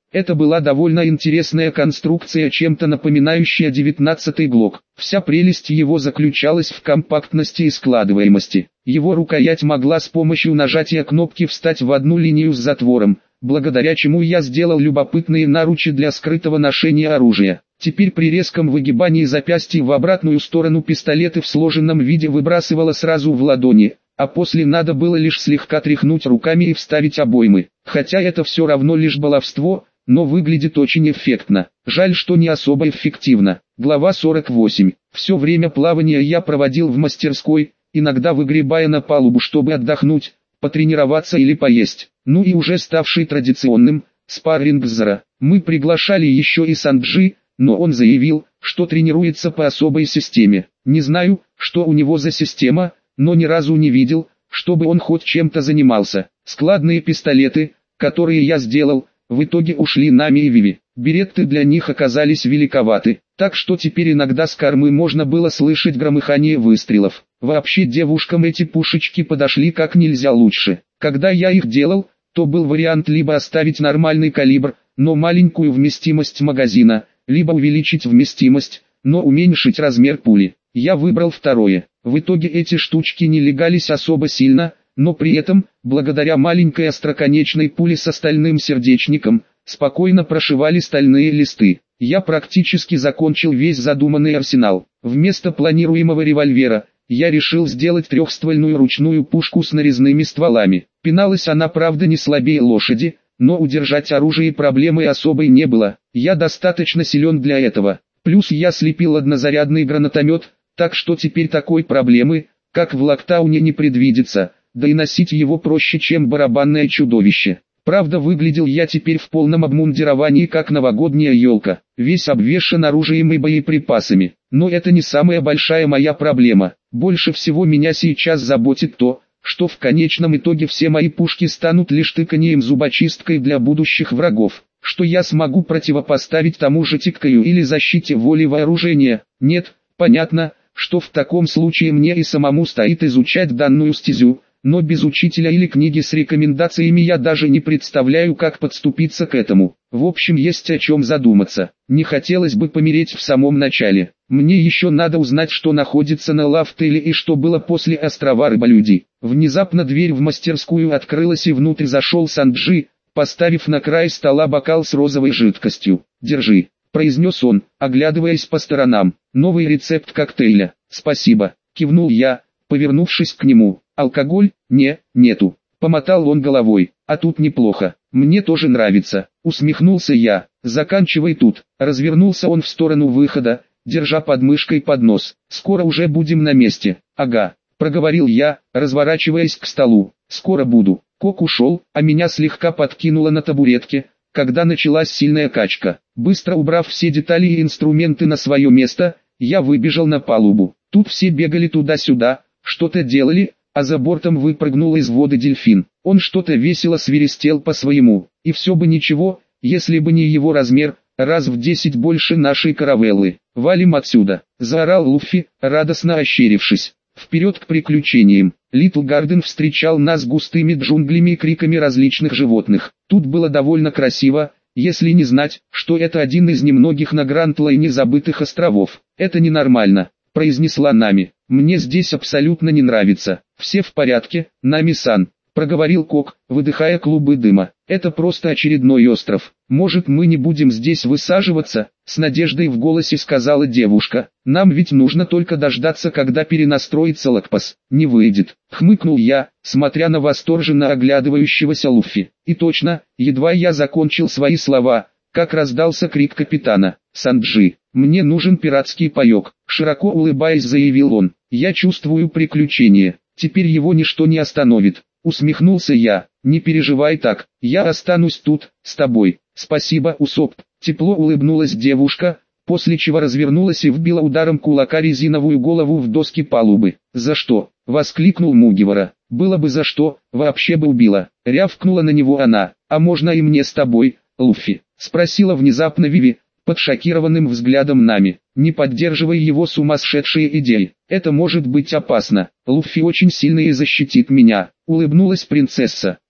Это была довольно интересная конструкция, чем-то напоминающая девятнадцатый Глок. Вся прелесть его заключалась в компактности и складываемости. Его рукоять могла с помощью нажатия кнопки встать в одну линию с затвором, благодаря чему я сделал любопытные наручи для скрытого ношения оружия. Теперь при резком выгибании запястья в обратную сторону пистолеты в сложенном виде выбрасывало сразу в ладони, а после надо было лишь слегка тряхнуть руками и вставить обоймы. Хотя это все равно лишь баловство, но выглядит очень эффектно. Жаль, что не особо эффективно. Глава сорок восемь. Все время плавания я проводил в мастерской, иногда выгребая на палубу, чтобы отдохнуть, потренироваться или поесть. Ну и уже ставший традиционным, спарринг с Зора. Мы приглашали еще и Санджи, но он заявил, что тренируется по особой системе. Не знаю, что у него за система, но ни разу не видел, чтобы он хоть чем-то занимался. Складные пистолеты, которые я сделал, в итоге ушли Нами и Виви. Беретты для них оказались великоваты, так что теперь иногда с кормы можно было слышать громыхание выстрелов. Вообще девушкам эти пушечки подошли как нельзя лучше. Когда я их делал, то был вариант либо оставить нормальный калибр, но маленькую вместимость магазина, либо увеличить вместимость, но уменьшить размер пули. Я выбрал второе. В итоге эти штучки не легались особо сильно, но при этом, благодаря маленькой остроконечной пуле с стальным сердечником, спокойно прошивали стальные листы. Я практически закончил весь задуманный арсенал. Вместо планируемого револьвера, я решил сделать трехствольную ручную пушку с нарезными стволами. Пиналась она, правда, не слабее лошади, но удержать оружие проблемой особой не было. Я достаточно силен для этого. Плюс я слепил однозарядный гранатомет, так что теперь такой проблемы, как в Локтауне, не предвидится, да и носить его проще, чем барабанное чудовище. Правда, выглядел я теперь в полном обмундировании, как новогодняя елка, весь обвешан оружием и боеприпасами. Но это не самая большая моя проблема. Больше всего меня сейчас заботит то, что в конечном итоге все мои пушки станут лишь тыканием зубочисткой для будущих врагов, что я смогу противопоставить тому же тиккаю или защите воли вооружения. Нет, понятно, что в таком случае мне и самому стоит изучать данную стезю, но без учителя или книги с рекомендациями я даже не представляю, как подступиться к этому. В общем, есть о чем задуматься. Не хотелось бы помереть в самом начале. Мне еще надо узнать, что находится на Лафтеле и что было после острова Рыболюди. Внезапно дверь в мастерскую открылась и внутрь зашел Санджи, поставив на край стола бокал с розовой жидкостью. «Держи», — произнес он, оглядываясь по сторонам. «Новый рецепт коктейля». «Спасибо», — кивнул я, повернувшись к нему. «Алкоголь? Не, нету». Помотал он головой. «А тут неплохо. Мне тоже нравится». Усмехнулся я. «Заканчивай тут». Развернулся он в сторону выхода, держа под мышкой поднос. «Скоро уже будем на месте». «Ага», — проговорил я, разворачиваясь к столу. «Скоро буду». Кок ушел, а меня слегка подкинуло на табуретке, когда началась сильная качка. Быстро убрав все детали и инструменты на свое место, я выбежал на палубу. Тут все бегали туда-сюда, что-то делали, а за бортом выпрыгнул из воды дельфин. Он что-то весело свиристел по-своему, и все бы ничего, если бы не его размер, раз в десять больше нашей каравеллы. «Валим отсюда!» — заорал Луффи, радостно ощерившись. «Вперед к приключениям!» Литл Гарден встречал нас густыми джунглями и криками различных животных. Тут было довольно красиво, если не знать, что это один из немногих на Гранд-Лайне забытых островов. «Это ненормально», — произнесла Нами. «Мне здесь абсолютно не нравится». «Все в порядке, Нами-сан», — проговорил Кок, выдыхая клубы дыма. «Это просто очередной остров. Может, мы не будем здесь высаживаться?» — с надеждой в голосе сказала девушка. «Нам ведь нужно только дождаться, когда перенастроится Лакпас». «Не выйдет», — хмыкнул я, смотря на восторженно оглядывающегося Луффи. И точно, едва я закончил свои слова, как раздался крик капитана. «Санджи, мне нужен пиратский паёк», — широко улыбаясь заявил он. «Я чувствую приключение. Теперь его ничто не остановит». Усмехнулся я. «Не переживай так, я останусь тут, с тобой». «Спасибо, Усоп». Тепло улыбнулась девушка, после чего развернулась и вбила ударом кулака резиновую голову в доски палубы. «За что?» — воскликнул Мугивара. «Было бы за что, вообще бы убила». Рявкнула на него она. «А можно и мне с тобой, Луффи?» — спросила внезапно Виви, под шокированным взглядом Нами. «Не поддерживай его сумасшедшие идеи. Это может быть опасно. Луффи очень сильно и защитит меня», — улыбнулась принцесса.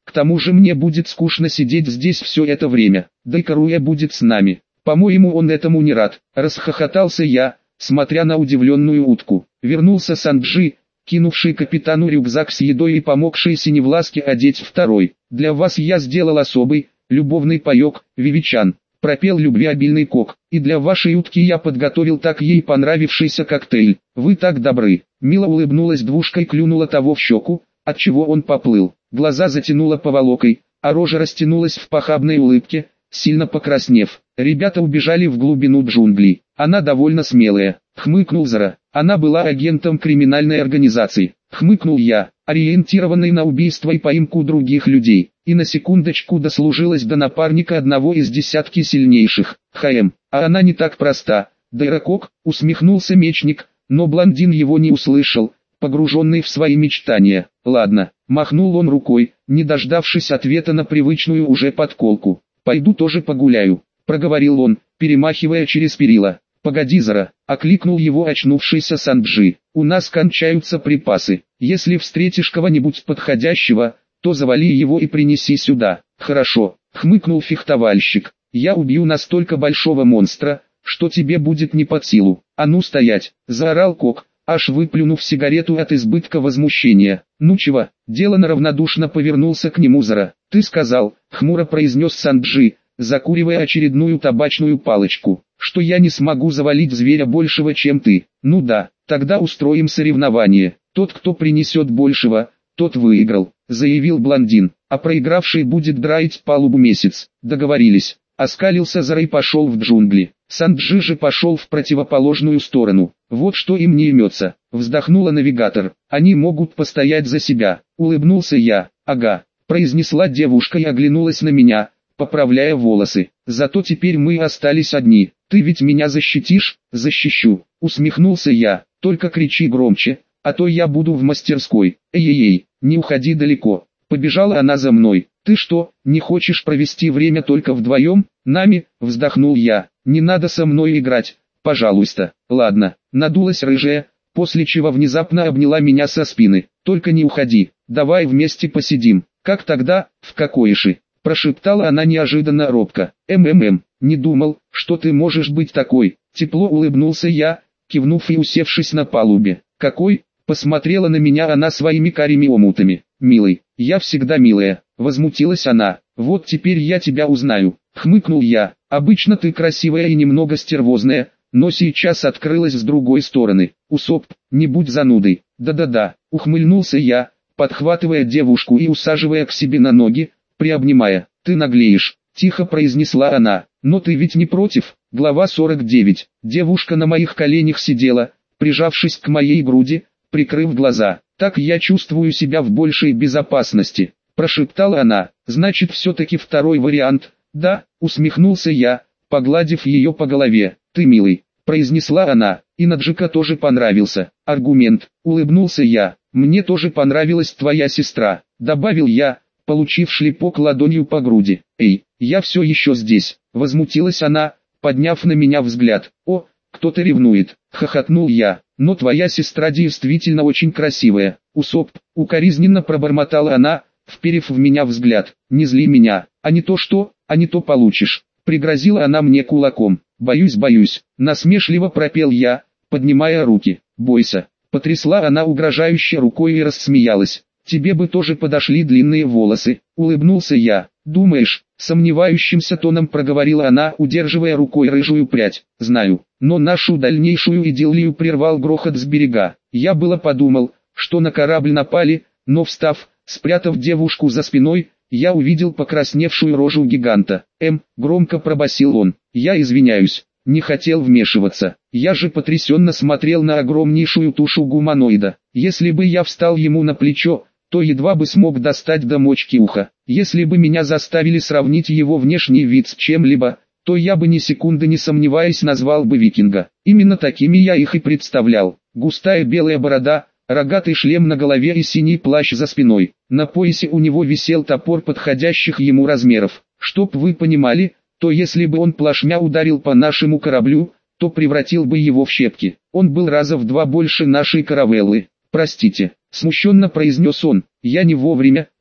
К тому же мне будет скучно сидеть здесь все это время, да и Каруэ будет с нами. По-моему, он этому не рад. Расхохотался я, смотря на удивленную утку. Вернулся Санджи, кинувший капитану рюкзак с едой и помогший Синевласке одеть второй. Для вас я сделал особый, любовный паек, Вивичан. Пропел любвеобильный Кок. И для вашей утки я подготовил так ей понравившийся коктейль. Вы так добры. Мило улыбнулась двушка и клюнула того в щеку, отчего он поплыл. Глаза затянула поволокой, а рожа растянулась в похабной улыбке, сильно покраснев. Ребята убежали в глубину джунглей. Она довольно смелая. Хмыкнул Зара. Она была агентом криминальной организации. Хмыкнул я, ориентированный на убийство и поимку других людей. И на секундочку дослужилась до напарника одного из десятки сильнейших. Хэм, а она не так проста. Дайракок, усмехнулся мечник, но блондин его не услышал, погруженный в свои мечтания. Ладно, махнул он рукой, не дождавшись ответа на привычную уже подколку. Пойду тоже погуляю, проговорил он, перемахивая через перила. Погоди, Зара, окликнул его очнувшийся Санджи. У нас кончаются припасы. Если встретишь кого-нибудь подходящего, то завали его и принеси сюда. Хорошо, хмыкнул фехтовальщик. Я убью настолько большого монстра, что тебе будет не под силу. А ну стоять, заорал Кок, аж выплюнув сигарету от избытка возмущения. Ну чего, делано равнодушно повернулся к нему Зара. Ты сказал, хмуро произнес Санджи, закуривая очередную табачную палочку, что я не смогу завалить зверя большего, чем ты. Ну да, тогда устроим соревнование. Тот, кто принесет большего, тот выиграл, заявил блондин, а проигравший будет драить палубу месяц. Договорились. Оскалился Зара и пошел в джунгли. Санджи же пошел в противоположную сторону. Вот что им не имется. Вздохнула навигатор. Они могут постоять за себя. Улыбнулся я. Ага, произнесла девушка и оглянулась на меня, поправляя волосы. Зато теперь мы остались одни. Ты ведь меня защитишь? Защищу. Усмехнулся я. Только кричи громче, а то я буду в мастерской. Эй-эй-эй, не уходи далеко. Побежала она за мной. Ты что, не хочешь провести время только вдвоем? Нами? Вздохнул я. Не надо со мной играть, пожалуйста. Ладно. Надулась рыжая, после чего внезапно обняла меня со спины. Только не уходи. Давай вместе посидим. Как тогда, в кокоиши? Прошептала она неожиданно робко. МММ, не думал, что ты можешь быть такой. Тепло улыбнулся я, кивнув и усевшись на палубе. Какой? Посмотрела на меня она своими карими омутами. Милый, я всегда милая. Возмутилась она. Вот теперь я тебя узнаю. Хмыкнул я. Обычно ты красивая и немного стервозная, но сейчас открылась с другой стороны. Усоп, не будь занудой. Да-да-да. Ухмыльнулся я, подхватывая девушку и усаживая к себе на ноги, приобнимая. Ты наглеешь. Тихо произнесла она. Но ты ведь не против? Глава сорок девять. Девушка на моих коленях сидела, прижавшись к моей груди, прикрыв глаза. Так я чувствую себя в большей безопасности. Прошептала она. Значит, все-таки второй вариант. Да, усмехнулся я, погладив ее по голове. Ты милый, произнесла она. И Наджика тоже понравился. Аргумент. Улыбнулся я. Мне тоже понравилась твоя сестра, добавил я, получив шлепок ладонью по груди. Эй, я все еще здесь. Возмутилась она, подняв на меня взгляд. О, кто-то ревнует. Хохотнул я. Но твоя сестра действительно очень красивая. Усоп, укоризненно пробормотала она, вперев в меня взгляд. Не зли меня, а не то что, а не то получишь. Пригрозила она мне кулаком. Боюсь, боюсь. Насмешливо пропел я, поднимая руки. Бойся. Потрясла она угрожающе рукой и рассмеялась. Тебе бы тоже подошли длинные волосы. Улыбнулся я. Думаешь? Сомневающимся тоном проговорила она, удерживая рукой рыжую прядь. Знаю. Но нашу дальнейшую идиллию прервал грохот с берега. Я было подумал, что на корабль напали, но встав, спрятав девушку за спиной, я увидел покрасневшую рожу гиганта. «Эм», громко пробасил он, «я извиняюсь, не хотел вмешиваться. Я же потрясенно смотрел на огромнейшую тушу гуманоида. Если бы я встал ему на плечо, то едва бы смог достать до мочки уха. Если бы меня заставили сравнить его внешний вид с чем-либо, то я бы ни секунды не сомневаясь назвал бы викинга. Именно такими я их и представлял. Густая белая борода, рогатый шлем на голове и синий плащ за спиной. На поясе у него висел топор подходящих ему размеров. Чтоб вы понимали, то если бы он плашмя ударил по нашему кораблю, то превратил бы его в щепки. Он был раза в два больше нашей каравеллы. «Простите», — смущенно произнес он, — «я не вовремя». «Да»,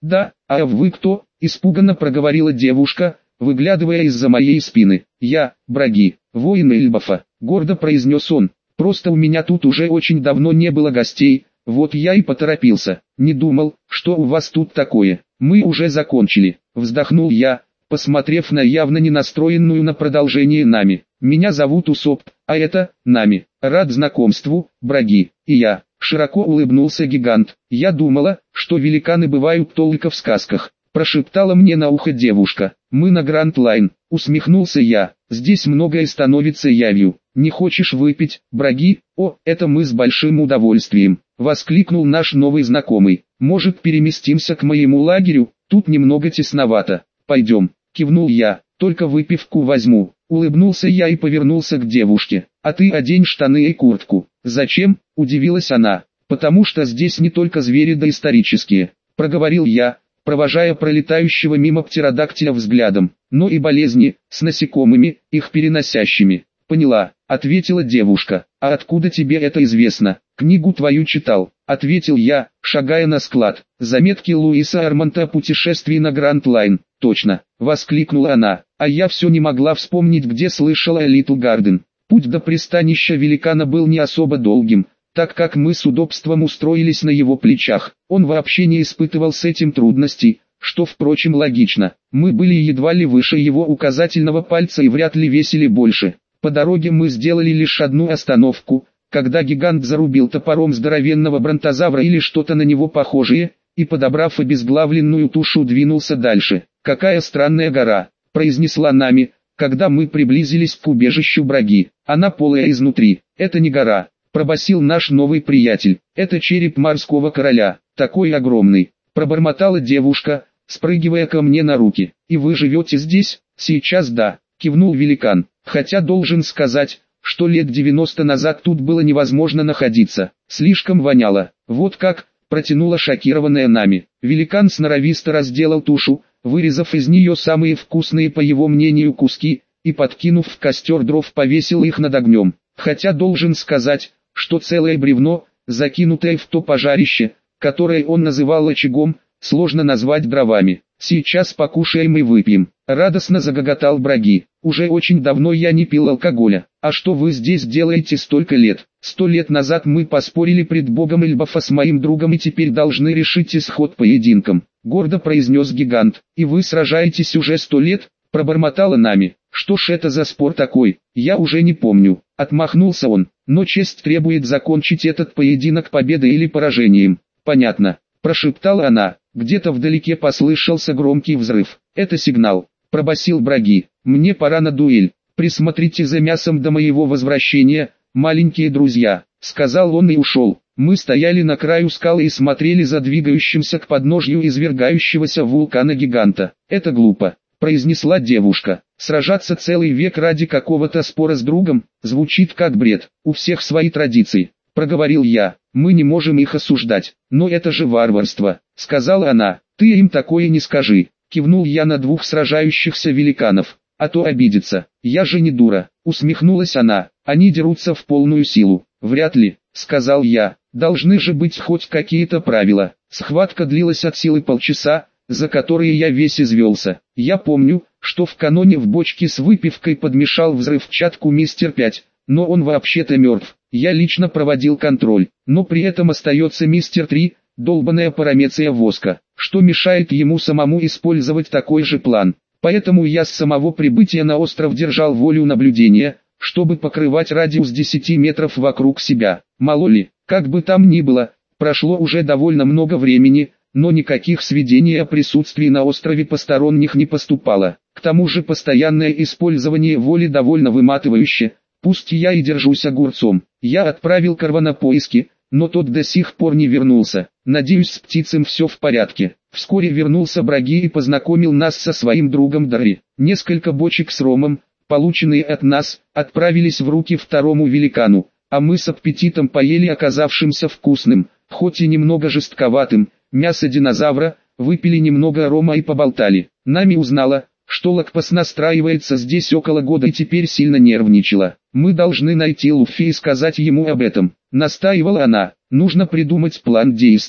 «А вы кто?» – испуганно проговорила девушка, выглядывая из-за моей спины. «Я, Браги, воин Эльбафа», – гордо произнес он. «Просто у меня тут уже очень давно не было гостей, вот я и поторопился. Не думал, что у вас тут такое. Мы уже закончили», – вздохнул я, посмотрев на явно не настроенную на продолжение Нами. «Меня зовут Усоп, а это Нами. Рад знакомству, Браги». И я, широко улыбнулся гигант. «Я думала, что великаны бывают только в сказках», – прошептала мне на ухо девушка. «Мы на Гранд Лайн», – усмехнулся я. «Здесь многое становится явью. Не хочешь выпить, Браги?» «О, это мы с большим удовольствием», – воскликнул наш новый знакомый. «Может, переместимся к моему лагерю? Тут немного тесновато». «Пойдем», – кивнул я. «Только выпивку возьму». Улыбнулся я и повернулся к девушке. «А ты одень штаны и куртку». «Зачем?» – удивилась она. «Потому что здесь не только звери доисторические», – проговорил я, провожая пролетающего мимо птеродактиля взглядом, «но и болезни, с насекомыми, их переносящими». «Поняла», – ответила девушка. «А откуда тебе это известно?» «Книгу твою читал», – ответил я, шагая на склад. «Заметки Луиса Арманта о путешествии на Гранд Лайн». «Точно», – воскликнула она, а я все не могла вспомнить, где слышала о Литл Гарден. Путь до пристанища великана был не особо долгим, так как мы с удобством устроились на его плечах. Он вообще не испытывал с этим трудностей, что, впрочем, логично. Мы были едва ли выше его указательного пальца и вряд ли весили больше. По дороге мы сделали лишь одну остановку, когда гигант зарубил топором здоровенного бронтозавра или что-то на него похожее, и, подобрав обезглавленную тушу, двинулся дальше. «Какая странная гора», – произнесла Нами, когда мы приблизились к убежищу Браги. «Она полая изнутри». «Это не гора», – пробасил наш новый приятель. «Это череп морского короля, такой огромный», – пробормотала девушка, спрыгивая ко мне на руки. «И вы живете здесь?» «Сейчас да», – кивнул великан. «Хотя должен сказать, что лет девяносто назад тут было невозможно находиться. Слишком воняло». «Вот как?» – протянула шокированная Нами. Великан сноровисто разделал тушу, вырезав из нее самые вкусные по его мнению куски, и, подкинув в костер дров, повесил их над огнем. Хотя должен сказать, что целое бревно, закинутое в то пожарище, которое он называл очагом, сложно назвать дровами. «Сейчас покушаем и выпьем», — радостно загоготал Браги. «Уже очень давно я не пил алкоголя. А что вы здесь делаете столько лет? Сто лет назад мы поспорили пред богом Эльбафа с моим другом и теперь должны решить исход поединком», — гордо произнес гигант. «И вы сражаетесь уже сто лет?» — пробормотала Нами. «Что ж это за спор такой? Я уже не помню», — отмахнулся он. «Но честь требует закончить этот поединок победой или поражением». «Понятно», — прошептала она. Где-то вдалеке послышался громкий взрыв. «Это сигнал», — пробасил Браги. «Мне пора на дуэль. Присмотрите за мясом до моего возвращения, маленькие друзья», — сказал он и ушел. Мы стояли на краю скалы и смотрели за двигающимся к подножью извергающегося вулкана гиганта. «Это глупо», — произнесла девушка. «Сражаться целый век ради какого-то спора с другом, звучит как бред. У всех свои традиции», — проговорил я. «Мы не можем их осуждать». «Но это же варварство», — сказала она. «Ты им такое не скажи», — кивнул я на двух сражающихся великанов. «А то обидится». «Я же не дура», — усмехнулась она. «Они дерутся в полную силу». «Вряд ли», — сказал я. «Должны же быть хоть какие-то правила». Схватка длилась от силы полчаса, за которые я весь извелся. Я помню, что в каноне в бочке с выпивкой подмешал взрывчатку мистер пять, но он вообще-то мертв. Я лично проводил контроль, но при этом остается мистер три, долбаная парамеция воска, что мешает ему самому использовать такой же план. Поэтому я с самого прибытия на остров держал волю наблюдения, чтобы покрывать радиус десяти метров вокруг себя. Мало ли, как бы там ни было, прошло уже довольно много времени, но никаких сведений о присутствии на острове посторонних не поступало. К тому же постоянное использование воли довольно выматывающе. Пусть я и держусь огурцом. Я отправил Карва на поиски, но тот до сих пор не вернулся. Надеюсь, с птицем все в порядке. Вскоре вернулся Браги и познакомил нас со своим другом Дарри. Несколько бочек с ромом, полученные от нас, отправились в руки второму великану, а мы с аппетитом поели оказавшимся вкусным, хоть и немного жестковатым, мясо динозавра, выпили немного рома и поболтали. Нами узнала, что Лакпас настраивается здесь около года и теперь сильно нервничала. «Мы должны найти Луффи и сказать ему об этом», — настаивала она. «Нужно придумать план действий.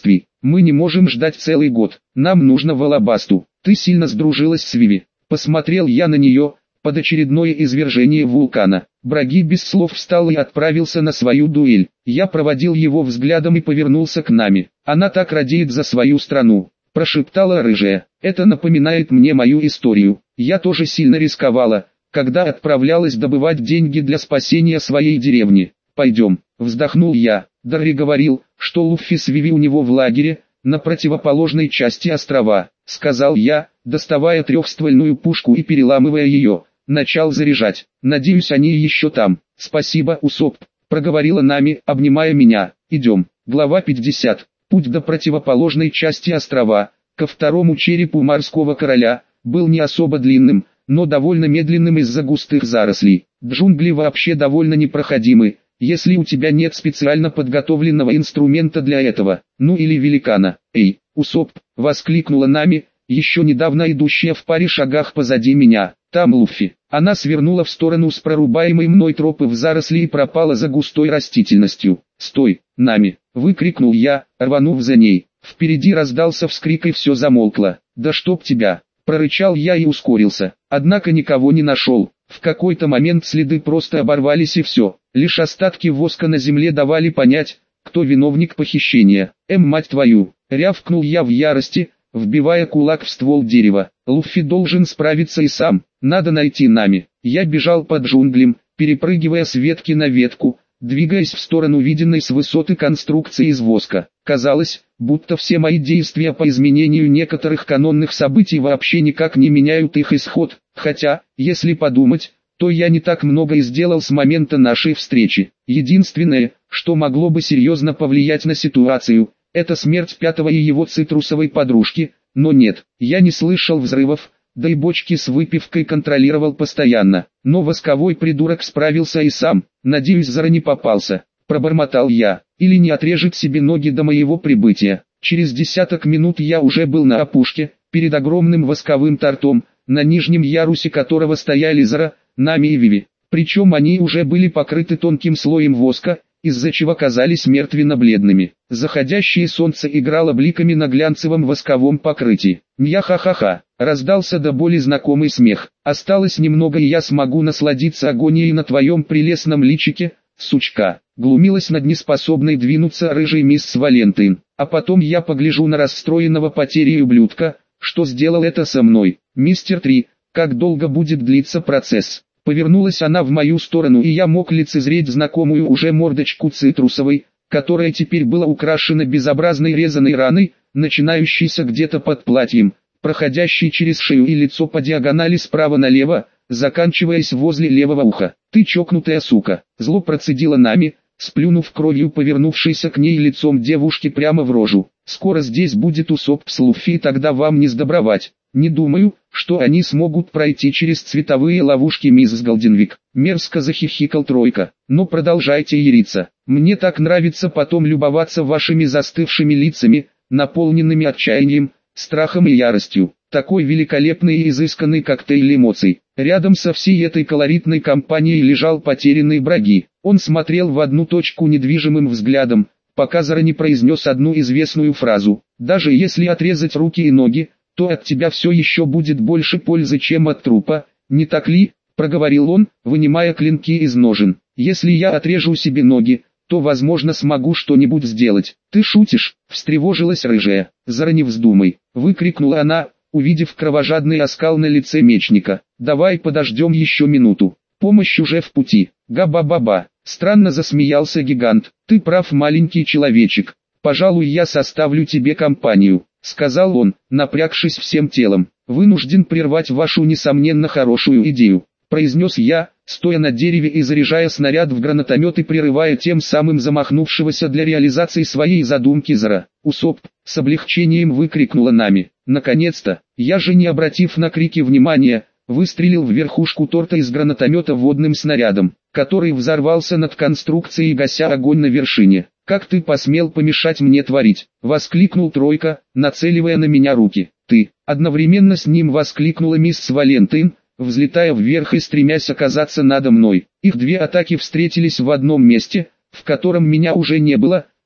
Мы не можем ждать целый год. Нам нужно в Алабасту. Ты сильно сдружилась с Виви. Посмотрел я на нее, под очередное извержение вулкана. Браги без слов встал и отправился на свою дуэль. Я проводил его взглядом и повернулся к Нами. Она так радеет за свою страну, прошептала рыжая. Это напоминает мне мою историю. Я тоже сильно рисковала, когда отправлялась добывать деньги для спасения своей деревни. Пойдем, вздохнул я. Дарри говорил, что Луффи с Виви у него в лагере, на противоположной части острова, сказал я, доставая трехствольную пушку и переламывая ее. Начал заряжать. Надеюсь, они еще там. Спасибо, Усоп, проговорила Нами, обнимая меня. Идем. Глава пятьдесят. Путь до противоположной части острова, ко второму черепу морского короля, был не особо длинным, но довольно медленным из-за густых зарослей. Джунгли вообще довольно непроходимы, если у тебя нет специально подготовленного инструмента для этого, ну или великана. Эй, Усоп, воскликнула Нами, еще недавно идущая в паре шагах позади меня. Там Луффи. Она свернула в сторону с прорубаемой мной тропы в заросли и пропала за густой растительностью. «Стой, Нами!» — выкрикнул я, рванув за ней. Впереди раздался вскрик и все замолкло. «Да чтоб тебя!» — прорычал я и ускорился. Однако никого не нашел. В какой-то момент следы просто оборвались и все. Лишь остатки воска на земле давали понять, кто виновник похищения. «Эм, мать твою!» — рявкнул я в ярости, вбивая кулак в ствол дерева. Луффи должен справиться и сам. Надо найти Нами. Я бежал под джунглем, перепрыгивая с ветки на ветку, двигаясь в сторону виденной с высоты конструкции из воска. Казалось, будто все мои действия по изменению некоторых канонных событий вообще никак не меняют их исход. Хотя, если подумать, то я не так много и сделал с момента нашей встречи. Единственное, что могло бы серьезно повлиять на ситуацию, это смерть Пятого и его цитрусовой подружки, но нет, я не слышал взрывов, да и бочки с выпивкой контролировал постоянно. Но восковой придурок справился и сам. Надеюсь, Зара не попался, пробормотал я, или не отрежет себе ноги до моего прибытия. Через десяток минут я уже был на опушке, перед огромным восковым тортом, на нижнем ярусе которого стояли Зара, Нами и Виви. Причем они уже были покрыты тонким слоем воска, из-за чего казались мертвенно-бледными. Заходящее солнце играло бликами на глянцевом восковом покрытии. «Мья-ха-ха-ха!» — раздался до боли знакомый смех. «Осталось немного, и я смогу насладиться агонией на твоем прелестном личике, сучка!» Глумилась над неспособной двинуться рыжей мисс Валентин. «А потом я погляжу на расстроенного потерей ублюдка, что сделал это со мной. Мистер Три, как долго будет длиться процесс?» Повернулась она в мою сторону, и я мог лицезреть знакомую уже мордочку цитрусовой, которая теперь была украшена безобразной резаной раной, начинающейся где-то под платьем, проходящей через шею и лицо по диагонали справа налево, заканчиваясь возле левого уха. «Ты чокнутая сука!» — зло процедила Нами, сплюнув кровью повернувшейся к ней лицом девушки прямо в рожу. «Скоро здесь будет Усоп с Луффи, и тогда вам не сдобровать. Не думаю, что они смогут пройти через цветовые ловушки, мисс Голденвик». Мерзко захихикал Тройка. «Но продолжайте яриться. Мне так нравится потом любоваться вашими застывшими лицами, наполненными отчаянием, страхом и яростью. Такой великолепный и изысканный коктейль эмоций». Рядом со всей этой колоритной компанией лежал потерянный Браги. Он смотрел в одну точку недвижимым взглядом, пока Зара не произнес одну известную фразу: «Даже если отрезать руки и ноги, то от тебя все еще будет больше пользы, чем от трупа, не так ли?» — проговорил он, вынимая клинки из ножен. «Если я отрежу себе ноги, то, возможно, смогу что-нибудь сделать». «Ты шутишь?» — встревожилась рыжая. «Зара, не вздумай!» — выкрикнула она, увидев кровожадный оскал на лице мечника. «Давай подождем еще минуту. Помощь уже в пути». «Га-ба-ба-ба!» — странно засмеялся гигант. «Ты прав, маленький человечек. Пожалуй, я составлю тебе компанию», — сказал он, напрягшись всем телом. «Вынужден прервать вашу несомненно хорошую идею», — произнес я, стоя на дереве и заряжая снаряд в гранатомет и прерывая тем самым замахнувшегося для реализации своей задумки Зара. «Усоп!» — с облегчением выкрикнула Нами. «Наконец-то!» Я же, не обратив на крики внимания, выстрелил в верхушку торта из гранатомета водным снарядом, который взорвался над конструкцией, гася огонь на вершине. «Как ты посмел помешать мне творить?» — воскликнул Тройка, нацеливая на меня руки. «Ты!» — одновременно с ним воскликнула мисс Валентин, взлетая вверх и стремясь оказаться надо мной. Их две атаки встретились в одном месте, в котором меня уже не было,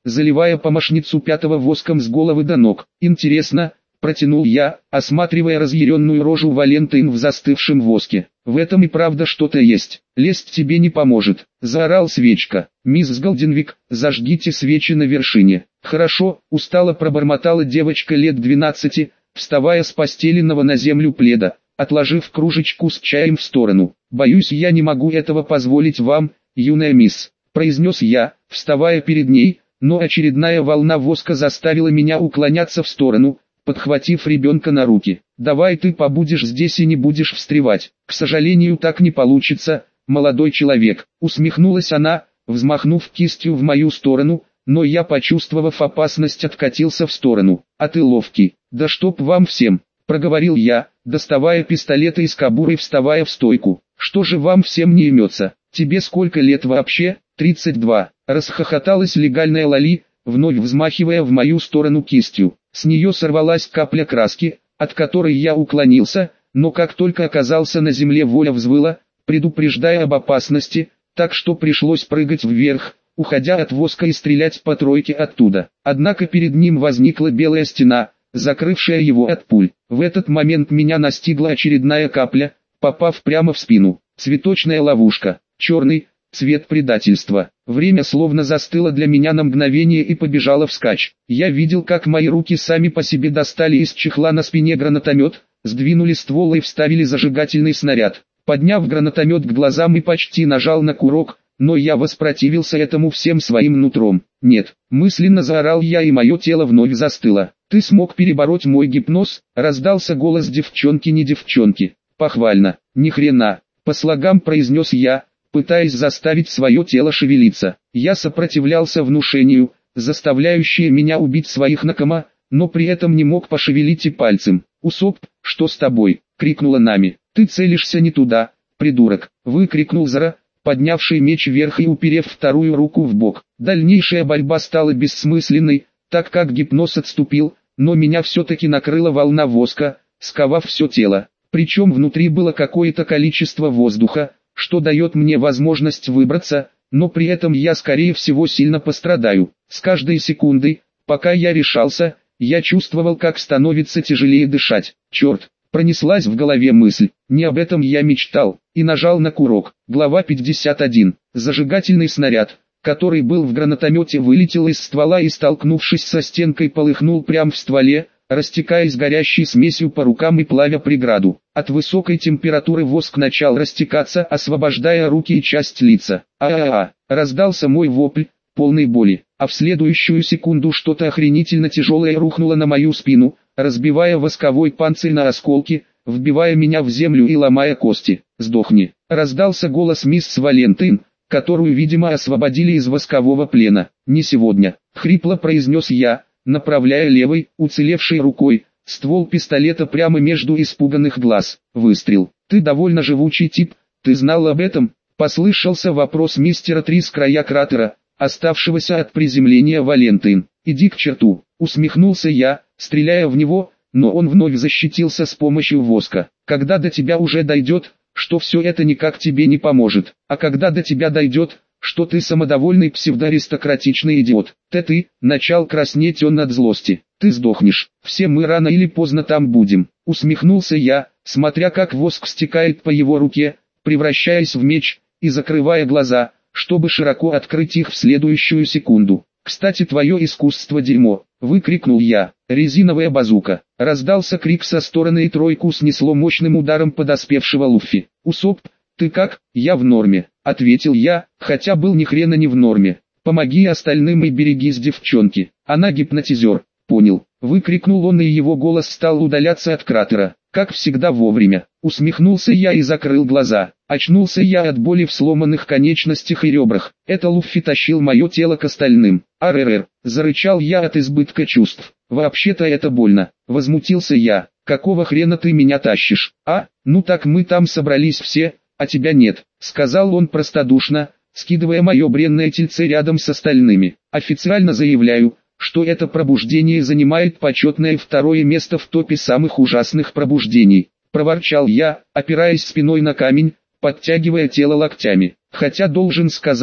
заливая помощницу пятого воском с головы до ног. «Интересно», — протянул я, осматривая разъяренную рожу Валентин в застывшем воске. «В этом и правда что-то есть. Лезть тебе не поможет», — заорал свечка. «Мисс Голденвик, зажгите свечи на вершине». «Хорошо», — устало пробормотала девочка лет двенадцати, вставая с постеленного на землю пледа, отложив кружечку с чаем в сторону. «Боюсь, я не могу этого позволить вам, юная мисс», — произнес я, вставая перед ней, но очередная волна воска заставила меня уклоняться в сторону, подхватив ребенка на руки. «Давай ты побудешь здесь и не будешь встревать. К сожалению, так не получится, молодой человек», — усмехнулась она, взмахнув кистью в мою сторону, но я, почувствовав опасность, откатился в сторону. «А ты ловкий, да чтоб вам всем», — проговорил я, доставая пистолеты из кобуры и вставая в стойку. «Что же вам всем не имется? Тебе сколько лет вообще?» «тридцать два», — расхохоталась легальная Лали, вновь взмахивая в мою сторону кистью. С нее сорвалась капля краски, от которой я уклонился, но как только оказался на земле, воля взвыла, предупреждая об опасности, так что пришлось прыгать вверх, уходя от воска и стрелять по тройке оттуда. Однако перед ним возникла белая стена, закрывшая его от пуль. В этот момент меня настигла очередная капля, попав прямо в спину. Цветочная ловушка. Черный цвет предательства. Время словно застыло для меня на мгновение и побежало вскачь. Я видел, как мои руки сами по себе достали из чехла на спине гранатомет, сдвинули ствол и вставили зажигательный снаряд. Подняв гранатомет к глазам и почти нажал на курок, но я воспротивился этому всем своим нутром. «Нет», — мысленно заорал я, и мое тело вновь застыло. «Ты смог перебороть мой гипноз?» — раздался голос девчонки, не девчонки. «Похвально». «Ни хрена», — по слогам произнес я, пытаясь заставить свое тело шевелиться. Я сопротивлялся внушению, заставляющее меня убить своих накома, но при этом не мог пошевелить и пальцем. «Усоп, что с тобой?» — крикнула Нами. «Ты целишься не туда, придурок!» — выкрикнул Зара, поднявший меч вверх и уперев вторую руку в бок. Дальнейшая борьба стала бессмысленной, так как гипноз отступил, но меня все-таки накрыла волна воска, сковав все тело. Причем внутри было какое-то количество воздуха, что дает мне возможность выбраться, но при этом я скорее всего сильно пострадаю. С каждой секундой, пока я решался, я чувствовал, как становится тяжелее дышать. Черт, пронеслась в голове мысль, не об этом я мечтал, и нажал на курок. Глава пятьдесят один. Зажигательный снаряд, который был в гранатомете, вылетел из ствола и, столкнувшись со стенкой, полыхнул прямо в стволе, растекаясь горящей смесью по рукам и плавя преграду. От высокой температуры воск начал растекаться, освобождая руки и часть лица. «А-а-а!» — раздался мой вопль, полный боли, а в следующую секунду что-то охренительно тяжелое рухнуло на мою спину, разбивая восковой панцирь на осколки, вбивая меня в землю и ломая кости. «Сдохни!» — раздался голос мисс Валентин, которую, видимо, освободили из воскового плена. «Не сегодня!» — хрипло произнес я, направляя левой, уцелевшей рукой, ствол пистолета прямо между испуганных глаз. Выстрел. «Ты довольно живучий тип, ты знал об этом?» — послышался вопрос мистера Три с края кратера, оставшегося от приземления Валентин. «Иди к черту!» — усмехнулся я, стреляя в него, но он вновь защитился с помощью воска. «Когда до тебя уже дойдет, что все это никак тебе не поможет, а когда до тебя дойдет, что ты самодовольный псевдоаристократичный идиот, ты ты, начал краснеть он от злости. Ты сдохнешь, все мы рано или поздно там будем», — усмехнулся я, смотря как воск стекает по его руке, превращаясь в меч, и закрывая глаза, чтобы широко открыть их в следующую секунду. «Кстати, твое искусство дерьмо», — выкрикнул я. «Резиновая базука». Раздался крик со стороны, и тройку снесло мощным ударом подоспевшего Луффи. «Усоп, ты как?» «Я в норме», — ответил я, хотя был ни хрена не в норме. «Помоги остальным и берегись девчонки, она гипнотизер». «Понял», — выкрикнул он, и его голос стал удаляться от кратера. Как всегда вовремя. Усмехнулся я и закрыл глаза. Очнулся я от боли в сломанных конечностях и ребрах. Это Луффи тащил мое тело к остальным. «Арррр!» — зарычал я от избытка чувств. «Вообще-то это больно», — возмутился я. «Какого хрена ты меня тащишь?» «А, ну так мы там собрались все, а тебя нет», — сказал он простодушно, скидывая мое бренное тельце рядом с остальными. «Официально заявляю, что это пробуждение занимает почетное второе место в топе самых ужасных пробуждений», — проворчал я, опираясь спиной на камень, подтягивая тело локтями. Хотя должен сказать,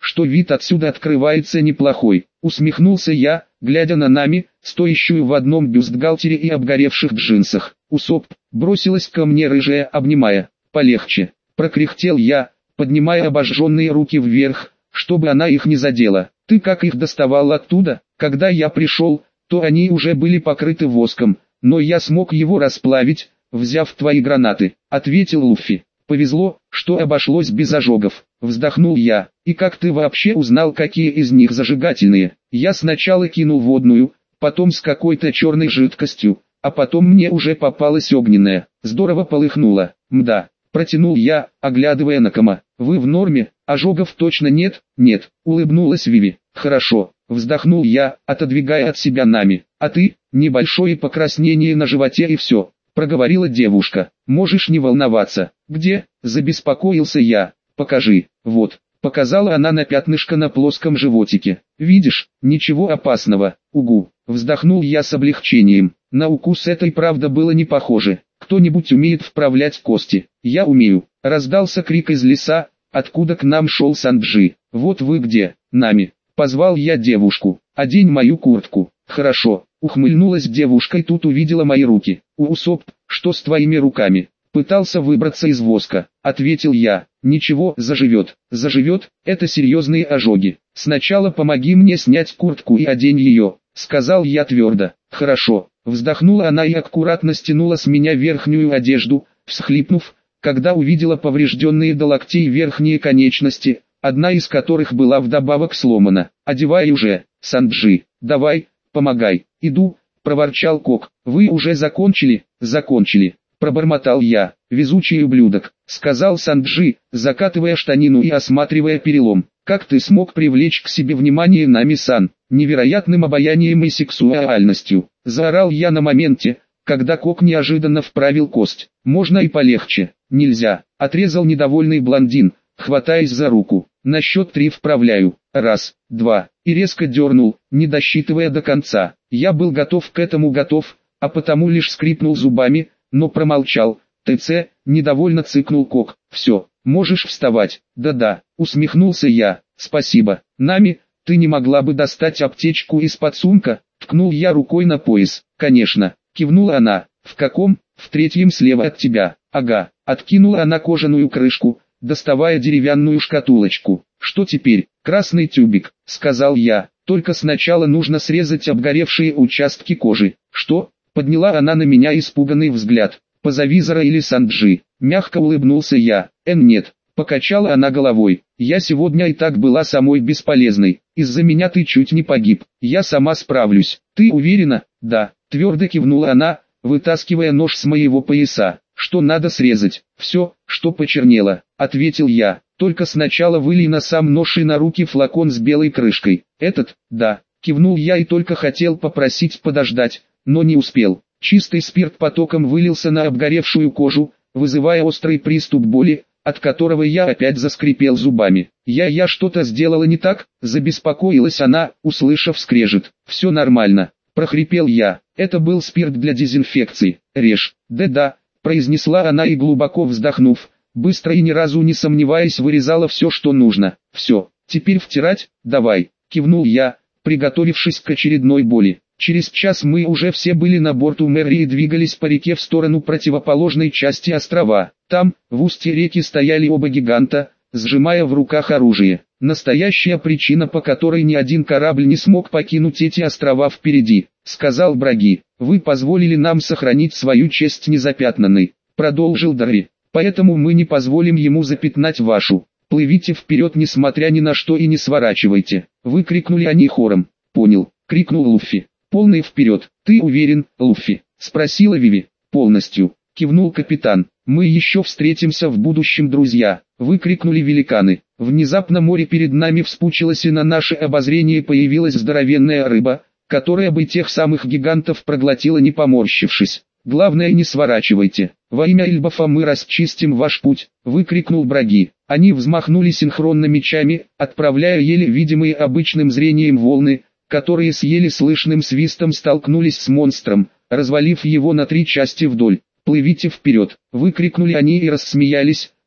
что вид отсюда открывается неплохой. Усмехнулся я, глядя на Нами, стоящую в одном бюстгальтере и обгоревших джинсах. Усоп, бросилась ко мне рыжая, обнимая. Полегче, прокряхтел я, поднимая обожженные руки вверх, чтобы она их не задела. Ты как их доставал оттуда? Когда я пришел, то они уже были покрыты воском, но я смог его расплавить, взяв твои гранаты, ответил Луффи. Повезло, что обошлось без ожогов. Вздохнул я. И как ты вообще узнал, какие из них зажигательные? Я сначала кинул водную, потом с какой-то черной жидкостью, а потом мне уже попалась огненная. Здорово полыхнуло. Мда. Протянул я, оглядывая Накама. Вы в норме? Ожогов точно нет? Нет. Улыбнулась Виви. Хорошо. Вздохнул я, отодвигая от себя Нами. А ты? Небольшое покраснение на животе и все. Проговорила девушка. Можешь не волноваться. Где? Забеспокоился я. Покажи. Вот. Показала она на пятнышко на плоском животике. Видишь? Ничего опасного. Угу. Вздохнул я с облегчением. На укус этой правда было не похоже. Кто-нибудь умеет вправлять кости? Я умею. Раздался крик из леса, откуда к нам шел Санджи. Вот вы где, Нами. Позвал я девушку. Одень мою куртку. Хорошо. Ухмыльнулась девушка и тут увидела мои руки. Усоп, что с твоими руками? Пытался выбраться из воска, ответил я. Ничего, заживет. Заживет, это серьезные ожоги. Сначала помоги мне снять куртку и одень ее, сказал я твердо. Хорошо. Вздохнула она и аккуратно стянула с меня верхнюю одежду, всхлипнув, когда увидела поврежденные до локтей верхние конечности, одна из которых была вдобавок сломана. Одевай уже, Санджи, давай, помогай. Иду, проворчал Кок. Вы уже закончили? Закончили. Пробормотал я. Везучий ублюдок, сказал Санджи, закатывая штанину и осматривая перелом. Как ты смог привлечь к себе внимание Нами-сан? Невероятным обаянием и сексуальностью. Заорал я на моменте, когда Кок неожиданно вправил кость. Можно и полегче. Нельзя. Отрезал недовольный блондин, хватаясь за руку. На счет три вправляю. Раз, два. И резко дернул, не досчитывая до конца. Я был готов к этому готов, а потому лишь скрипнул зубами, но промолчал. ТЦ, недовольно цыкнул Кок. Все, можешь вставать. Да-да, усмехнулся я. Спасибо. Нами, ты не могла бы достать аптечку из-под сумка? Ткнул я рукой на пояс. Конечно, кивнула она. В каком? В третьем слева от тебя. Ага. Откинула она кожаную крышку, доставая деревянную шкатулочку. Что теперь? Красный тюбик, сказал я. Только сначала нужно срезать обгоревшие участки кожи. Что? Подняла она на меня испуганный взгляд. Позови Зара или Санджи. Мягко улыбнулся я. Эн нет. Покачала она головой. Я сегодня и так была самой бесполезной. Из-за меня ты чуть не погиб. Я сама справлюсь. Ты уверена? Да. Твердо кивнула она, вытаскивая нож с моего пояса. Что надо срезать? Все, что почернело, ответил я. Только сначала вылей на сам нож и на руки флакон с белой крышкой. Этот? Да. Кивнул я и только хотел попросить подождать, но не успел. Чистый спирт потоком вылился на обгоревшую кожу, вызывая острый приступ боли, от которого я опять заскрипел зубами. Я-я что-то сделала не так? Забеспокоилась она, услышав скрежет. Все нормально, прохрипел я. Это был спирт для дезинфекции. Режь. Да-да, произнесла она и глубоко вздохнув, быстро и ни разу не сомневаясь вырезала все, что нужно. Все, теперь втирать? Давай, кивнул я, приготовившись к очередной боли. Через час мы уже все были на борту Мэри и двигались по реке в сторону противоположной части острова. Там, в устье реки стояли оба гиганта, сжимая в руках оружие. Настоящая причина, по которой ни один корабль не смог покинуть эти острова впереди, сказал Браги. Вы позволили нам сохранить свою честь незапятнанной, продолжил Дарри. Поэтому мы не позволим ему запятнать вашу. Плывите вперед несмотря ни на что и не сворачивайте. Выкрикнули они хором. Понял, крикнул Луффи. Полный вперед. Ты уверен, Луффи? Спросила Виви. Полностью, кивнул капитан. Мы еще встретимся в будущем, друзья, выкрикнули великаны. Внезапно море перед нами вспучилось и на наше обозрение появилась здоровенная рыба, которая бы тех самых гигантов проглотила не поморщившись. Главное, не сворачивайте. Во имя Ильбафа мы расчистим ваш путь, выкрикнул Браги. Они взмахнули синхронно мечами, отправляя еле видимые обычным зрением волны, которые с еле слышным свистом столкнулись с монстром, развалив его на три части вдоль. «Плывите вперед!» — выкрикнули они и рассмеялись,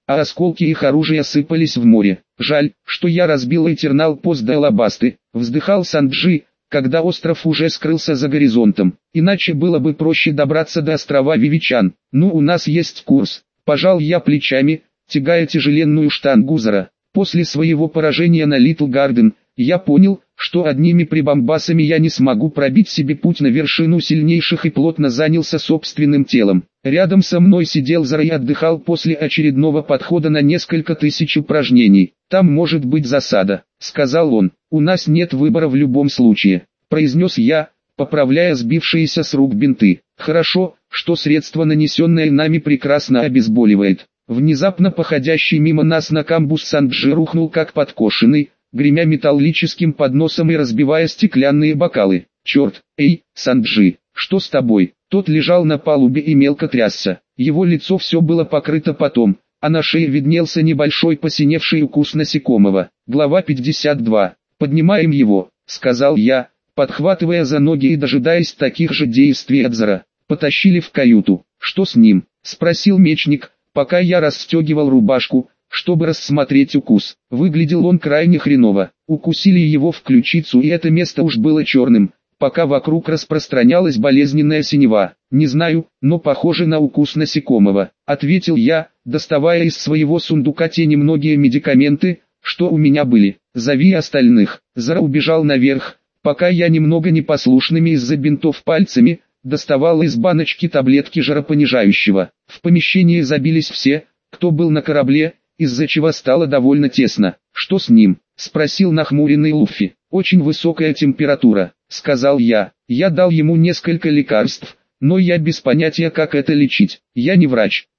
а осколки их оружия сыпались в море. Жаль, что я разбил Этернал-пост до Алабасты, вздыхал Санджи, когда остров уже скрылся за горизонтом. Иначе было бы проще добраться до острова Вивичан. Ну, у нас есть курс. Пожал я плечами, тягая тяжеленную штангу Зара. После своего поражения на Литл Гарден, я понял, что одними прибамбасами я не смогу пробить себе путь на вершину сильнейших и плотно занялся собственным телом. Рядом со мной сидел Зара и отдыхал после очередного подхода на несколько тысяч упражнений. «Там может быть засада», — сказал он. «У нас нет выбора в любом случае», — произнес я, поправляя сбившиеся с рук бинты. «Хорошо, что средство, нанесенное нами, прекрасно обезболивает». Внезапно походящий мимо нас на камбус Санджи рухнул как подкошенный, гремя металлическим подносом и разбивая стеклянные бокалы. «Черт, эй, Санджи, что с тобой?» Тот лежал на палубе и мелко трясся. Его лицо все было покрыто потом, а на шее виднелся небольшой посиневший укус насекомого. Глава пятьдесят два. «Поднимаем его», — сказал я, подхватывая за ноги и дожидаясь таких же действий от Зара. Потащили в каюту. «Что с ним?» — спросил мечник, пока я расстегивал рубашку, чтобы рассмотреть укус. Выглядел он крайне хреново. Укусили его в ключицу, и это место уж было черным, пока вокруг распространялась болезненная синева. «Не знаю, но похоже на укус насекомого», — ответил я, доставая из своего сундука те немногие медикаменты, что у меня были. «Зови остальных». Зара убежал наверх, пока я немного непослушными из-за бинтов пальцами доставал из баночки таблетки жаропонижающего. В помещении забились все, кто был на корабле, из-за чего стало довольно тесно. «Что с ним?» — спросил нахмуренный Луффи. «Очень высокая температура», — сказал я. «Я дал ему несколько лекарств, но я без понятия, как это лечить. Я не врач».